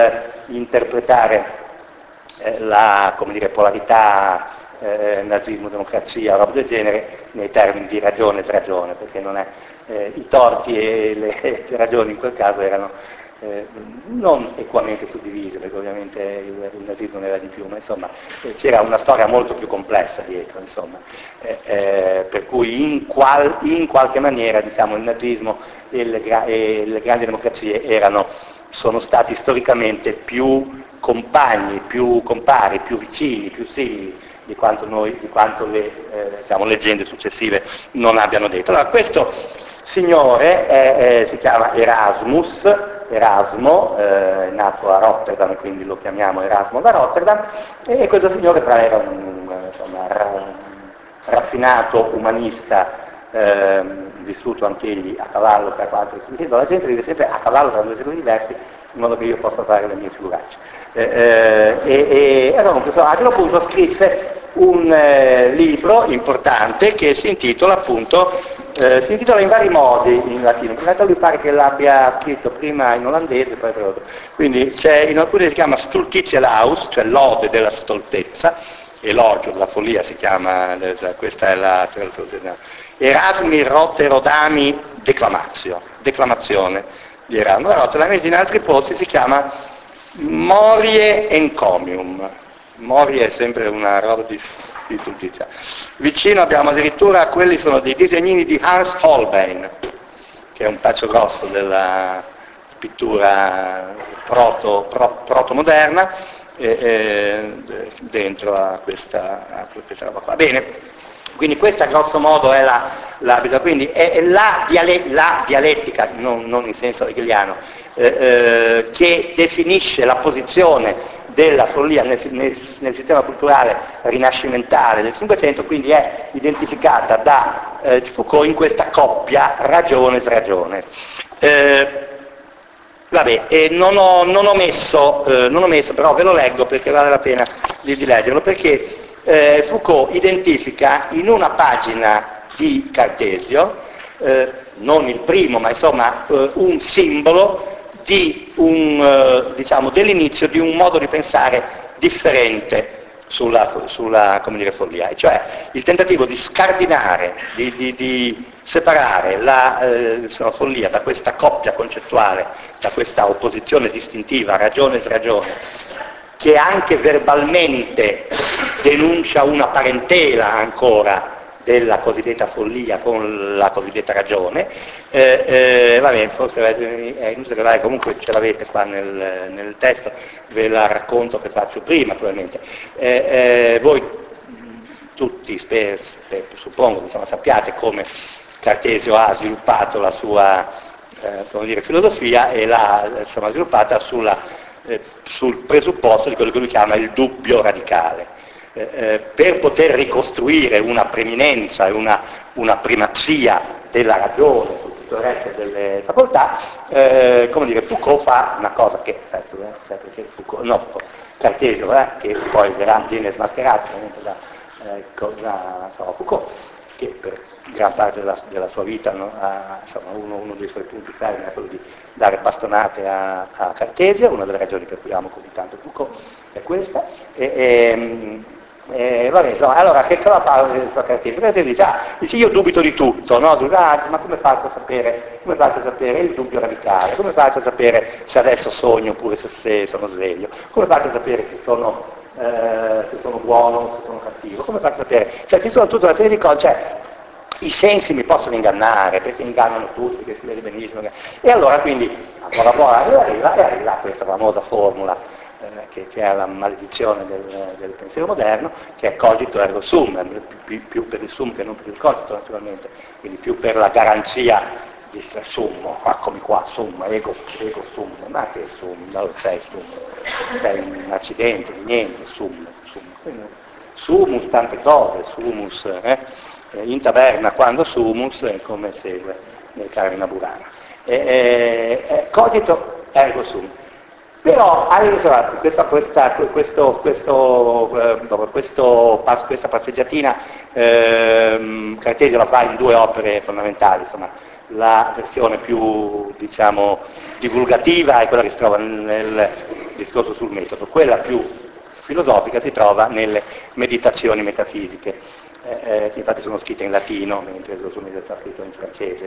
dall'interpretare Eh, la come dire, polarità eh, nazismo-democrazia, roba del genere, nei termini di ragione e ragione, perché non è, eh, i torti e le, le ragioni in quel caso erano eh, non equamente suddivise, perché ovviamente il, il nazismo ne era di più, ma insomma eh, c'era una storia molto più complessa dietro, insomma, eh, eh, per cui in, qual, in qualche maniera diciamo, il nazismo e le, e le grandi democrazie erano, sono stati storicamente più compagni, più compari, più vicini, più simili di quanto, noi, di quanto le eh, diciamo, leggende successive non abbiano detto. Allora, questo signore è, è, si chiama Erasmus, Erasmo, è eh, nato a Rotterdam e quindi lo chiamiamo Erasmo da Rotterdam, e questo signore però era un, insomma, un raffinato umanista, eh, vissuto anche egli a cavallo tra quattro secoli. La gente vive sempre a cavallo tra due secoli diversi, in modo che io possa fare le mie figuracce. Eh, eh, e, e allora un personaggio appunto scrisse un eh, libro importante che si intitola appunto, eh, si intitola in vari modi in latino, in realtà lui pare che l'abbia scritto prima in olandese e poi tradotto, quindi c'è, in alcuni si chiama Stultitielaus, cioè l'ode della stoltezza, elogio della follia si chiama, questa è la traduzione, Erasmi Rotterodami Declamatio, declamazione di Erasmo da Rotterdam, mentre in altri posti si chiama Morie Encomium. Morie è sempre una roba di, di tuttizia. Vicino abbiamo addirittura, quelli sono dei disegnini di Hans Holbein, che è un pezzo grosso della pittura proto, pro, proto-moderna, e, e, dentro a questa, a questa roba qua. Bene. Quindi questa grosso modo è la, la, quindi è la, diale, la dialettica, non, non in senso hegeliano, eh, eh, che definisce la posizione della follia nel, nel, nel sistema culturale rinascimentale del Cinquecento, quindi è identificata da eh, Foucault in questa coppia ragione-sragione. Eh, vabbè, e non, ho, non, ho messo, eh, non ho messo, però ve lo leggo perché vale la pena di, di leggerlo, perché Eh, Foucault identifica in una pagina di Cartesio, eh, non il primo, ma insomma eh, un simbolo di un, eh, diciamo, dell'inizio di un modo di pensare differente sulla, sulla come dire, follia, e cioè il tentativo di scardinare, di, di, di separare la eh, follia da questa coppia concettuale, da questa opposizione distintiva ragione-sragione, che anche verbalmente denuncia una parentela ancora della cosiddetta follia con la cosiddetta ragione. Eh, eh, vabbè, forse è inutile che comunque ce l'avete qua nel, nel testo, ve la racconto che faccio prima probabilmente. Eh, eh, voi tutti, sper, sper, suppongo, insomma, sappiate come Cartesio ha sviluppato la sua eh, come dire, filosofia e l'ha insomma, sviluppata sulla Eh, sul presupposto di quello che lui chiama il dubbio radicale. eh, eh, per poter ricostruire una preminenza e una, una primazia della ragione sul tutto il resto delle facoltà, eh, come dire, Foucault fa una cosa che, adesso, eh, cioè perché Foucault, no, Foucault, Cartesio, eh, che poi verrà, viene smascherato da, eh, da so, Foucault, che per gran parte della, della sua vita, no, ha, insomma, uno, uno dei suoi punti fermi è quello di dare bastonate a, a Cartesio, una delle ragioni per cui amo così tanto Foucault è questa, e, e, e vabbè, insomma, allora che cosa fa Cartesio? Cartesio dice, ah, dice, io dubito di tutto, no? Ah, ma come faccio a sapere, come faccio a sapere il dubbio radicale, come faccio a sapere se adesso sogno oppure se, se sono sveglio, come faccio a sapere se sono, eh, se sono buono o se sono cattivo, come faccio a sapere, cioè ci sono tutta una serie di cose, cioè, i sensi mi possono ingannare, perché ingannano tutti, che si vede benissimo. Che... E allora quindi, ancora buona, arriva, e arriva questa famosa formula, eh, che, che è la maledizione del, del pensiero moderno, che è cogito ergo sum, più, più per il sum che non per il cogito naturalmente, quindi più per la garanzia di sum, qua come qua, sum, ego, ego sum, ma che sum, non sei sum, sei un accidente, niente, sum, sum. Quindi, sumus tante cose, sumus, eh? In taverna quando sumus è come segue nel Carmina Burana. E, e, e, cogito ergo sum. Però allora, questa, questa, questo, questo, eh, questo, questa passeggiatina eh, Cartesio la fa in due opere fondamentali, insomma, la versione più diciamo divulgativa è quella che si trova nel discorso sul metodo, quella più filosofica si trova nelle meditazioni metafisiche. Eh, che infatti sono scritte in latino, mentre lo sono scritto in francese.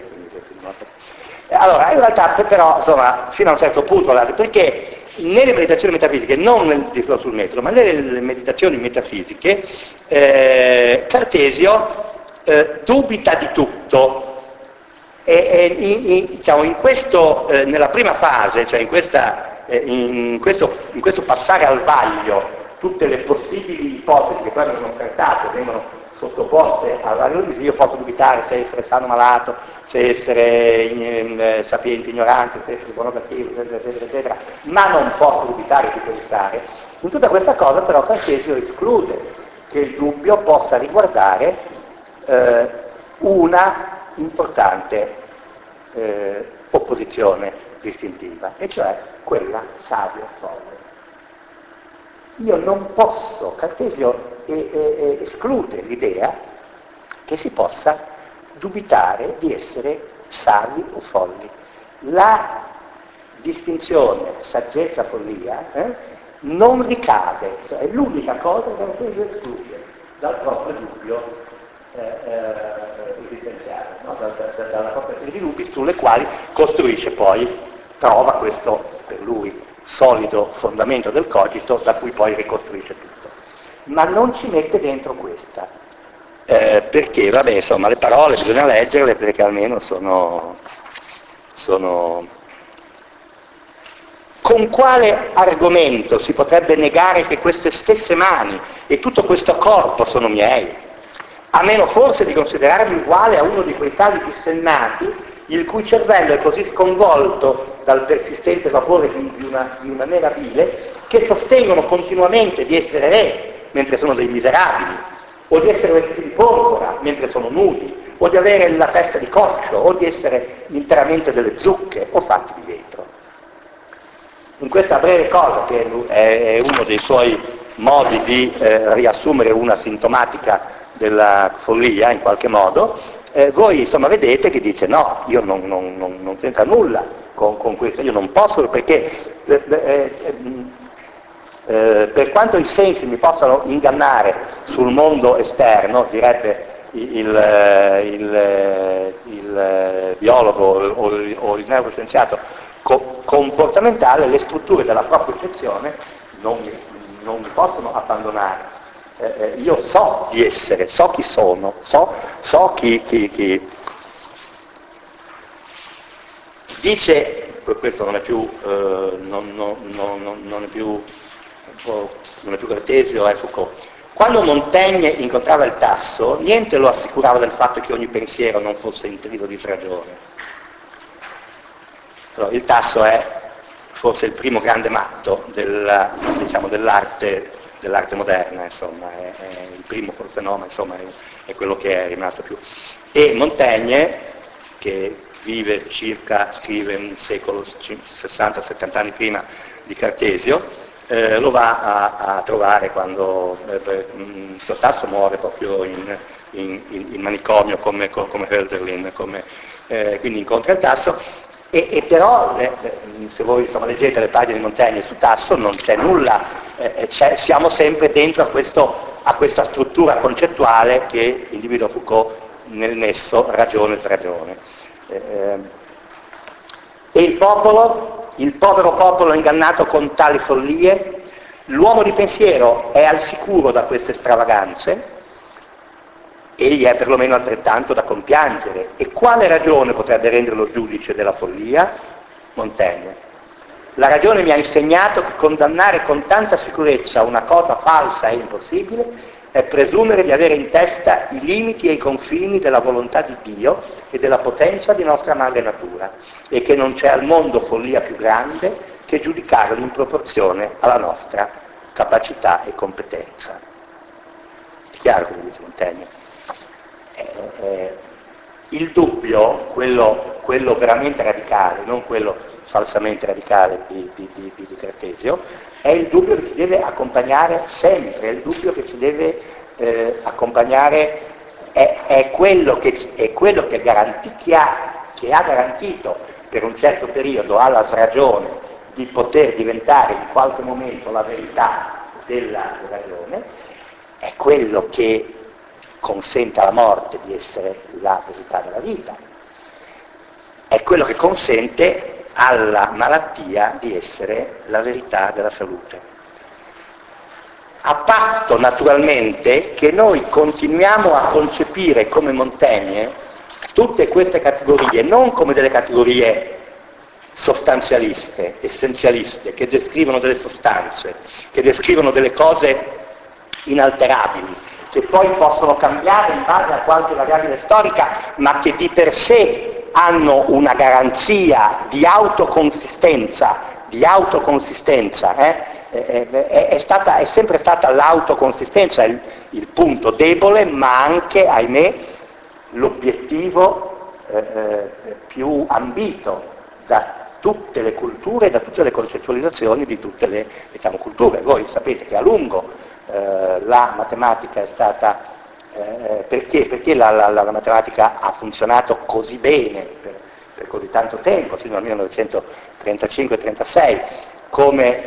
Allora, in realtà però, insomma, fino a un certo punto, perché nelle meditazioni metafisiche, non nel discorso sul metodo, ma nelle meditazioni metafisiche, eh, Cartesio eh, dubita di tutto. E, e in, in, diciamo, in questo, eh, nella prima fase, cioè in, questa, eh, in, questo, in questo passare al vaglio, tutte le possibili ipotesi che poi vengono scartate, vengono sottoposte alla religione, io posso dubitare se essere sano o malato, se essere in, in, sapiente ignorante, se essere buono o cattivo, eccetera, eccetera, ma non posso dubitare di pensare. In tutta questa cosa però Cartesio esclude che il dubbio possa riguardare eh, una importante eh, opposizione distintiva, e cioè quella savio-folle. Io non posso, Cartesio e, e, esclude l'idea che si possa dubitare di essere savi o folli. La distinzione saggezza-follia eh, non ricade, cioè è l'unica cosa che Cartesio esclude dal proprio dubbio eh, eh, esistenziale, no? da, da, dalla propria serie di dubbi sulle quali costruisce poi, trova questo per lui solido fondamento del cogito da cui poi ricostruisce tutto. Ma non ci mette dentro questa, eh, perché, vabbè, insomma, le parole bisogna leggerle perché almeno sono, sono... Con quale argomento si potrebbe negare che queste stesse mani e tutto questo corpo sono miei? A meno forse di considerarmi uguale a uno di quei tali dissennati il cui cervello è così sconvolto dal persistente vapore di, di, una, di una nera bile che sostengono continuamente di essere re mentre sono dei miserabili, o di essere vestiti di porpora mentre sono nudi, o di avere la testa di coccio, o di essere interamente delle zucche o fatti di vetro. In questa breve cosa, che è uno dei suoi modi di eh, riassumere una sintomatica della follia in qualche modo, Eh, voi insomma vedete che dice no, io non, non, non, non c'entra nulla con, con questo, io non posso perché eh, eh, eh, per quanto i sensi mi possano ingannare sul mondo esterno, direbbe il, il, il, il biologo o il, o il neuroscienziato co- comportamentale, le strutture della propria percezione non mi, non mi possono abbandonare. Eh, io so di essere, so chi sono, so, so chi, chi, chi. Dice, questo non è più, eh, non, non, non, non è più, non è più Cartesio, è Foucault. Quando Montaigne incontrava il Tasso, niente lo assicurava del fatto che ogni pensiero non fosse intriso di ragione. Però il Tasso è forse il primo grande matto della, diciamo, dell'arte dell'arte moderna, insomma, è, è il primo forse no, ma insomma è, è quello che è rimasto più. E Montaigne, che vive circa, scrive un secolo, sessanta settanta anni prima di Cartesio, eh, lo va a, a trovare quando eh, Tasso muore proprio in, in, in manicomio come, come Hölderlin, come, eh, quindi incontra il Tasso, e, e però eh, se voi insomma, leggete le pagine di Montaigne su Tasso non c'è nulla, eh, c'è, siamo sempre dentro a, questo, a questa struttura concettuale che individua Foucault nel nesso ragione-sragione. Eh, e il popolo, il povero popolo ingannato con tali follie, l'uomo di pensiero è al sicuro da queste stravaganze, egli è perlomeno altrettanto da compiangere. E quale ragione potrebbe renderlo giudice della follia? Montaigne. La ragione mi ha insegnato che condannare con tanta sicurezza una cosa falsa e impossibile è presumere di avere in testa i limiti e i confini della volontà di Dio e della potenza di nostra madre natura, e che non c'è al mondo follia più grande che giudicarli in proporzione alla nostra capacità e competenza. È chiaro come dice Montaigne? Eh, eh, il dubbio, quello, quello veramente radicale, non quello falsamente radicale di, di, di, di Cartesio, è il dubbio che ci deve accompagnare sempre, è il dubbio che ci deve eh, accompagnare, è, è quello che, è quello che, garanti, che, ha, che ha garantito per un certo periodo alla sragione di poter diventare in qualche momento la verità della ragione, è quello che consente alla morte di essere la verità della vita, è quello che consente alla malattia di essere la verità della salute. A patto naturalmente che noi continuiamo a concepire come Montaigne tutte queste categorie non come delle categorie sostanzialiste, essenzialiste, che descrivono delle sostanze, che descrivono delle cose inalterabili, che poi possono cambiare in base a qualche variabile storica, ma che di per sé hanno una garanzia di autoconsistenza, di autoconsistenza, eh? è, è, è, stata, è sempre stata l'autoconsistenza il, il punto debole, ma anche, ahimè, l'obiettivo eh, più ambito da tutte le culture, da tutte le concettualizzazioni di tutte le, diciamo, culture. Voi sapete che a lungo eh, la matematica è stata Eh, perché? Perché la, la, la matematica ha funzionato così bene per, per così tanto tempo, fino al millenovecentotrentacinque trentasei, come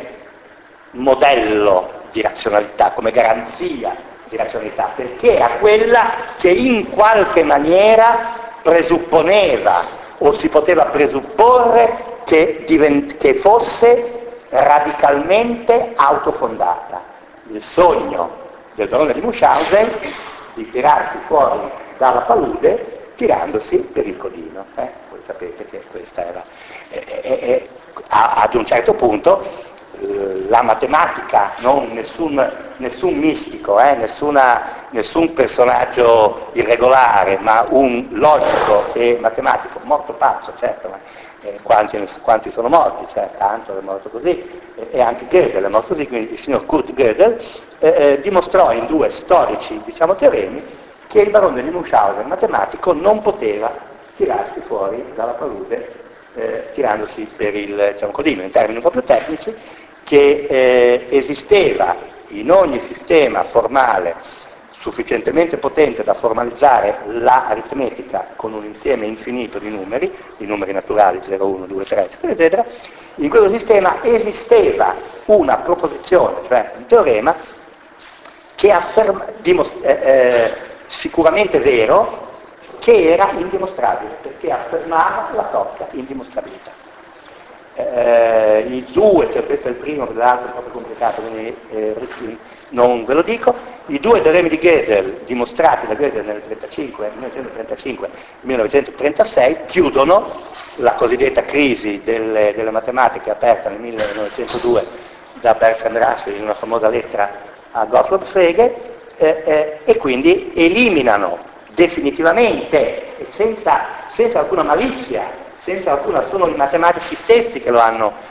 modello di razionalità, come garanzia di razionalità, perché era quella che in qualche maniera presupponeva o si poteva presupporre che, divent- che fosse radicalmente autofondata. Il sogno del barone di Munchausen di tirarsi fuori dalla palude tirandosi per il codino. Eh? Voi sapete che questa era... Eh, eh, eh, ad un certo punto eh, la matematica, non nessun, nessun mistico, eh, nessuna, nessun personaggio irregolare, ma un logico e matematico, morto pazzo, certo, ma eh, quanti, quanti sono morti, cioè Cantor è morto così, eh, e anche Gödel è morto così, quindi il signor Kurt Gödel eh, eh, dimostrò in due storici, diciamo, teoremi che il barone di Munchausen matematico non poteva tirarsi fuori dalla palude eh, tirandosi per il, diciamo, codino, in termini proprio tecnici, che eh, esisteva in ogni sistema formale sufficientemente potente da formalizzare l'aritmetica con un insieme infinito di numeri, di numeri naturali zero, uno, due, tre, eccetera, eccetera. In quello sistema esisteva una proposizione, cioè un teorema, che afferma, dimos- eh, eh, sicuramente vero, che era indimostrabile, perché affermava la propria indimostrabilità. Eh, I due, cioè questo è il primo, l'altro è proprio complicato, quindi eh, non ve lo dico, i due teoremi di Gödel dimostrati da Gödel nel millenovecentotrentacinque millenovecentotrentasei chiudono la cosiddetta crisi delle, delle matematiche aperta nel millenovecentodue da Bertrand Russell in una famosa lettera a Gottlob Frege eh, eh, e quindi eliminano definitivamente e senza, senza alcuna malizia, senza alcuna, sono i matematici stessi che lo hanno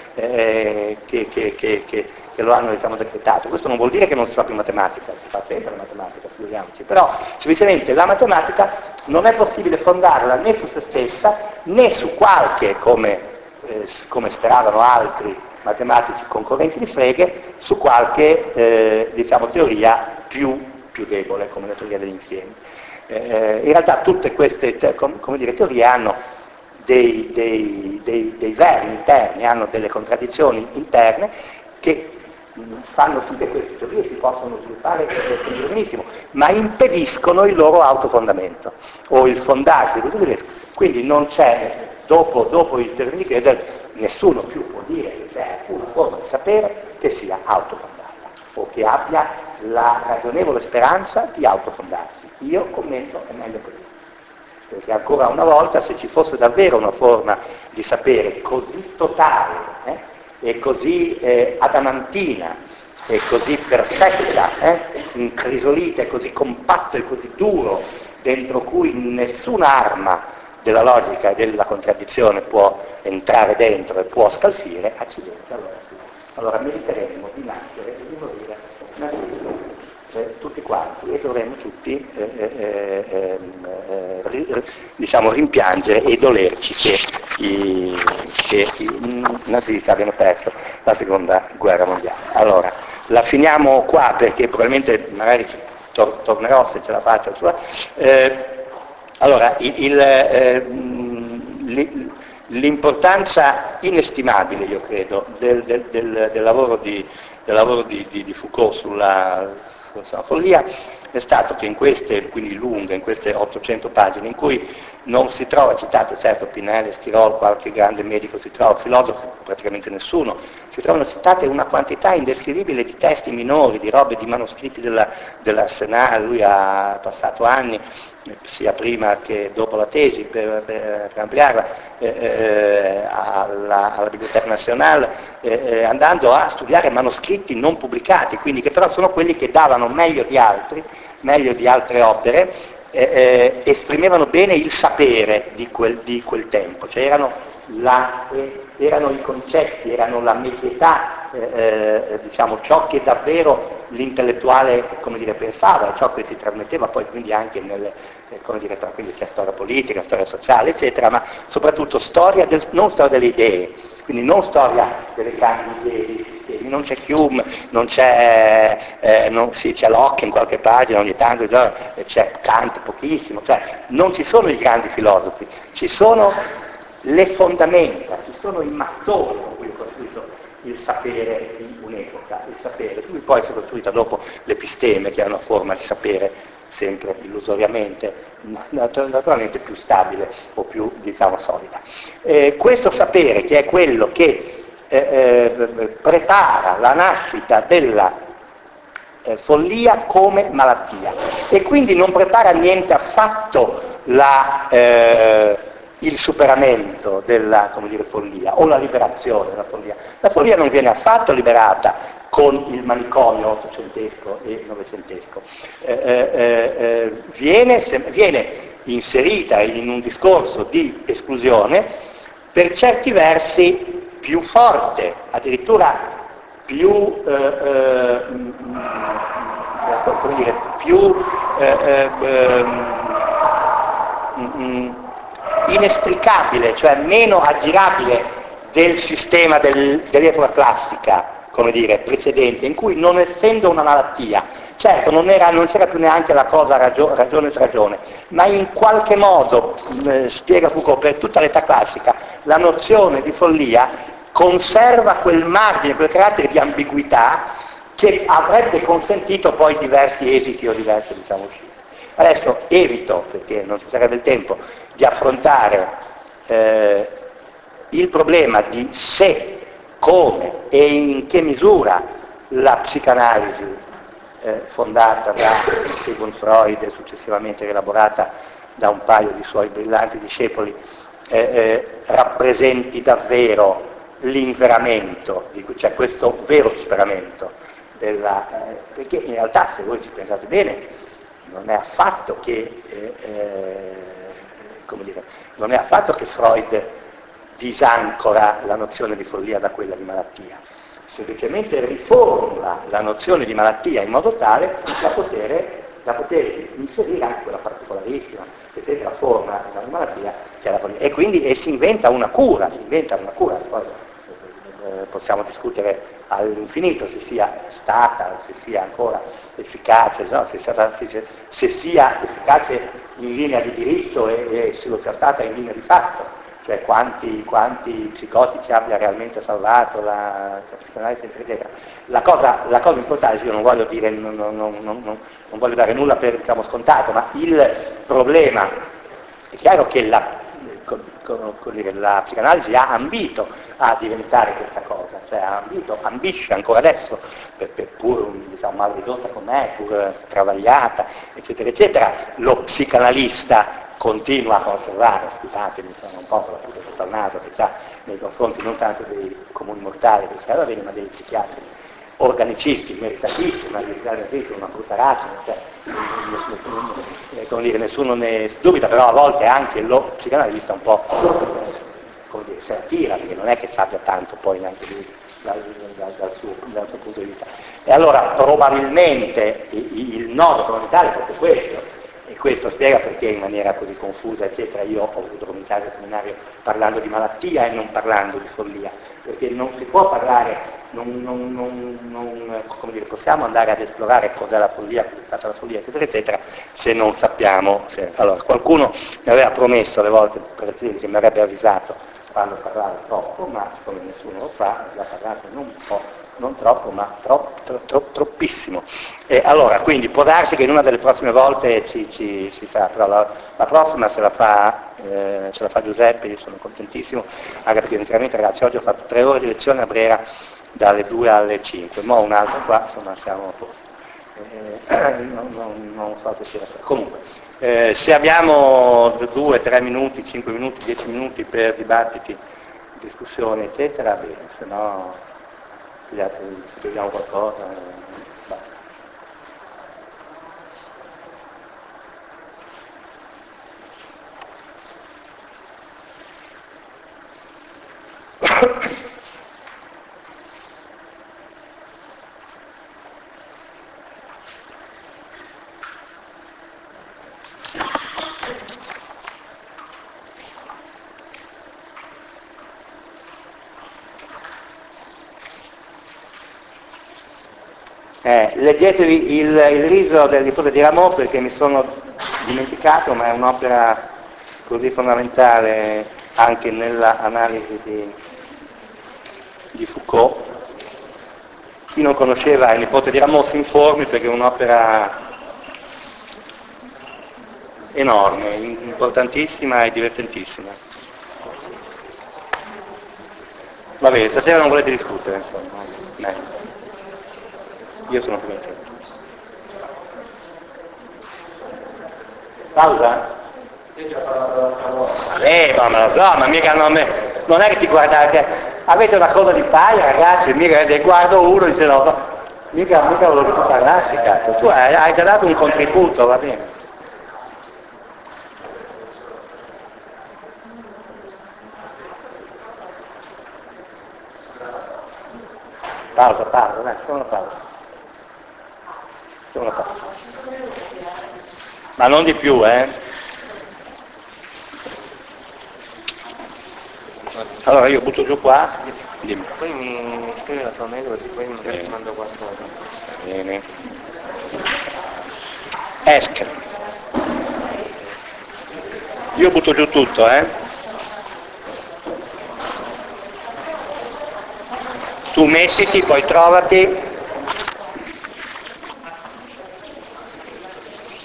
eh, che, che, che, che, che lo hanno diciamo, decretato. Questo non vuol dire che non si fa più matematica, si fa sempre la matematica, figuriamoci, però semplicemente la matematica non è possibile fondarla né su se stessa né su qualche, come, eh, come speravano altri matematici concorrenti di Frege, su qualche eh, diciamo, teoria più, più debole, come la teoria degli insiemi. Eh, in realtà tutte queste te, com, come dire, teorie hanno dei, dei, dei, dei vermi interni, hanno delle contraddizioni interne che fanno sì che queste teorie si possono sviluppare benissimo, ma impediscono il loro autofondamento o il fondarsi di queste teorie. Quindi non c'è, dopo, dopo il teorema di Gödel, nessuno più può dire che c'è una forma di sapere che sia autofondata o che abbia la ragionevole speranza di autofondarsi. Io commento è meglio così, perché ancora una volta se ci fosse davvero una forma di sapere così totale eh, e così eh, adamantina e così perfetta, eh, incrisolita e così compatto e così duro, dentro cui nessuna arma della logica e della contraddizione può entrare dentro e può scalfire, accidenti, allora sì. Allora meriteremmo di nascere e di morire nascendo eh, tutti quanti e dovremmo tutti eh, eh, eh, eh, ri, diciamo rimpiangere e dolerci che i, che i nazisti abbiano perso la seconda guerra mondiale. Allora, la finiamo qua perché probabilmente magari ci tor- tornerò se ce la faccio. Eh, allora, il, il, eh, l'importanza inestimabile, io credo, del, del, del, del lavoro, di, del lavoro di, di, di Foucault sulla, sulla follia è stato che in queste, quindi lunghe, in queste ottocento pagine, in cui non si trova citato, certo Pinel, Stirol, qualche grande medico si trova, filosofo praticamente nessuno, si trovano citate una quantità indescrivibile di testi minori, di robe, di manoscritti della, dell'Arsenale, lui ha passato anni, sia prima che dopo la tesi, per, per, per ampliarla, eh, eh, alla, alla Biblioteca Nazionale, eh, eh, andando a studiare manoscritti non pubblicati, quindi che però sono quelli che davano meglio di altri, meglio di altre opere, eh, eh, esprimevano bene il sapere di quel, di quel tempo, cioè erano, la, eh, erano i concetti, erano la medietà, eh, eh, diciamo ciò che davvero l'intellettuale, come dire, pensava, ciò che si trasmetteva poi quindi anche nelle, eh, come dire, quindi c'è storia politica, storia sociale, eccetera, ma soprattutto storia del, non storia delle idee, quindi non storia delle grandi idee, non c'è Hume, non c'è, eh, non, sì, c'è Locke in qualche pagina ogni tanto, c'è Kant pochissimo, cioè non ci sono i grandi filosofi, ci sono le fondamenta, ci sono i mattoni con cui è costruito il sapere di un'epoca, il sapere, su cui poi si è costruita dopo l'episteme, che è una forma di sapere sempre illusoriamente, naturalmente più stabile o più, diciamo, solida. Eh, questo sapere, che è quello che eh, eh, prepara la nascita della eh, follia come malattia e quindi non prepara niente affatto la, eh, il superamento della, come dire, follia o la liberazione della follia. La follia non viene affatto liberata con il manicomio ottocentesco e novecentesco, eh, eh, eh, viene, se, viene inserita in un discorso di esclusione per certi versi più forte, addirittura più, eh, eh, come dire, più eh, eh, eh, inestricabile, cioè meno aggirabile del sistema del, dell'epoca classica, come dire, precedente, in cui non essendo una malattia, certo non, era, non c'era più neanche la cosa ragio, ragione e ragione, ma in qualche modo, eh, spiega Foucault, per tutta l'età classica, la nozione di follia conserva quel margine, quel carattere di ambiguità che avrebbe consentito poi diversi esiti o diverse, diciamo, uscite. Adesso evito, perché non ci sarebbe il tempo, di affrontare eh, il problema di se, come e in che misura la psicanalisi eh, fondata da Sigmund Freud e successivamente elaborata da un paio di suoi brillanti discepoli eh, eh, rappresenti davvero l'inveramento, cioè questo vero superamento della, eh, perché in realtà se voi ci pensate bene non è affatto che eh, eh, come dire, non è affatto che Freud disancora la nozione di follia da quella di malattia, semplicemente riformula la nozione di malattia in modo tale da poter, da poter inserire anche quella particolarissima, che tiene la forma della malattia, c'è la follia. E quindi e si inventa una cura, si inventa una cura, poi eh, possiamo discutere all'infinito se sia stata, se sia ancora efficace, no? se, sia, se, se sia efficace in linea di diritto e, e se lo sia stata in linea di fatto. Cioè quanti, quanti psicotici abbia realmente salvato la psicanalisi, eccetera. La cosa, la cosa importante, io non voglio dire, non, non, non, non, non voglio dare nulla per diciamo, scontato, ma il problema, è chiaro che la, con, con, con dire, la psicanalisi ha ambito a diventare questa cosa, cioè ha ambito, ambisce ancora adesso, per, per pur diciamo, mal ridotta com'è, pur travagliata, eccetera, eccetera, lo psicanalista continua a conservare, scusatemi, sono un po' con la puta sotto al naso che c'ha nei confronti non tanto dei comuni mortali, dei carabinieri, ma dei psichiatri organicisti, meritatissimi, ma di organicisti una brutta razza, cioè, come dire, nessuno ne dubita, però a volte anche lo psicanalista un po' come dire, si attira, perché non è che ci abbia tanto poi neanche lui dal, dal, dal, suo, dal suo punto di vista. E allora probabilmente il nodo fondamentale è proprio questo. E questo spiega perché in maniera così confusa, eccetera, io ho voluto cominciare il seminario parlando di malattia e non parlando di follia, perché non si può parlare, non, non, non, non, come dire, possiamo andare ad esplorare cos'è la follia, cos'è stata la follia, eccetera, eccetera, se non sappiamo. Se... Allora, qualcuno mi aveva promesso alle volte precedenti che mi avrebbe avvisato quando parlavo troppo, ma siccome nessuno lo fa, ho già parlato non un po', non troppo, ma troppo, tro, tro, troppissimo. E allora, quindi può darsi che in una delle prossime volte ci, ci, ci fa, però la, la prossima se la, fa, eh, se la fa Giuseppe, io sono contentissimo, anche perché sinceramente ragazzi oggi ho fatto tre ore di lezione a Brera dalle due alle cinque, mo un altro qua, insomma siamo a posto. Eh, non, non, non so se sia comunque. Eh, se abbiamo due, tre minuti, cinque minuti, dieci minuti per dibattiti, discussioni, eccetera, bene, se no gli altri spieghiamo qualcosa, eh, basta. Eh, leggetevi il, il riso del nipote di Rameau perché mi sono dimenticato, ma è un'opera così fondamentale anche nell'analisi di, di Foucault. Chi non conosceva il nipote di Rameau si informi perché è un'opera enorme, importantissima e divertentissima. Va bene, stasera non volete discutere, insomma. Meglio. Io sono contento. Pausa? Eh, ma me lo so, ma mica non, me, non è che ti guardate, avete una cosa di fare ragazzi, mica ne guardo uno e dice no, mica, mica volevo che tu parlassi, cazzo, tu hai, hai già dato un contributo, va bene. Pausa, pausa, dai, sono una pausa. Sono una pausa. Ma non di più, eh? Allora io butto giù qua, dimmi. Poi mi scrivi la tua mail così poi magari Bene. ti mando qualcosa. Bene. Esc. Io butto giù tutto, eh? Tu mettiti, poi trovati.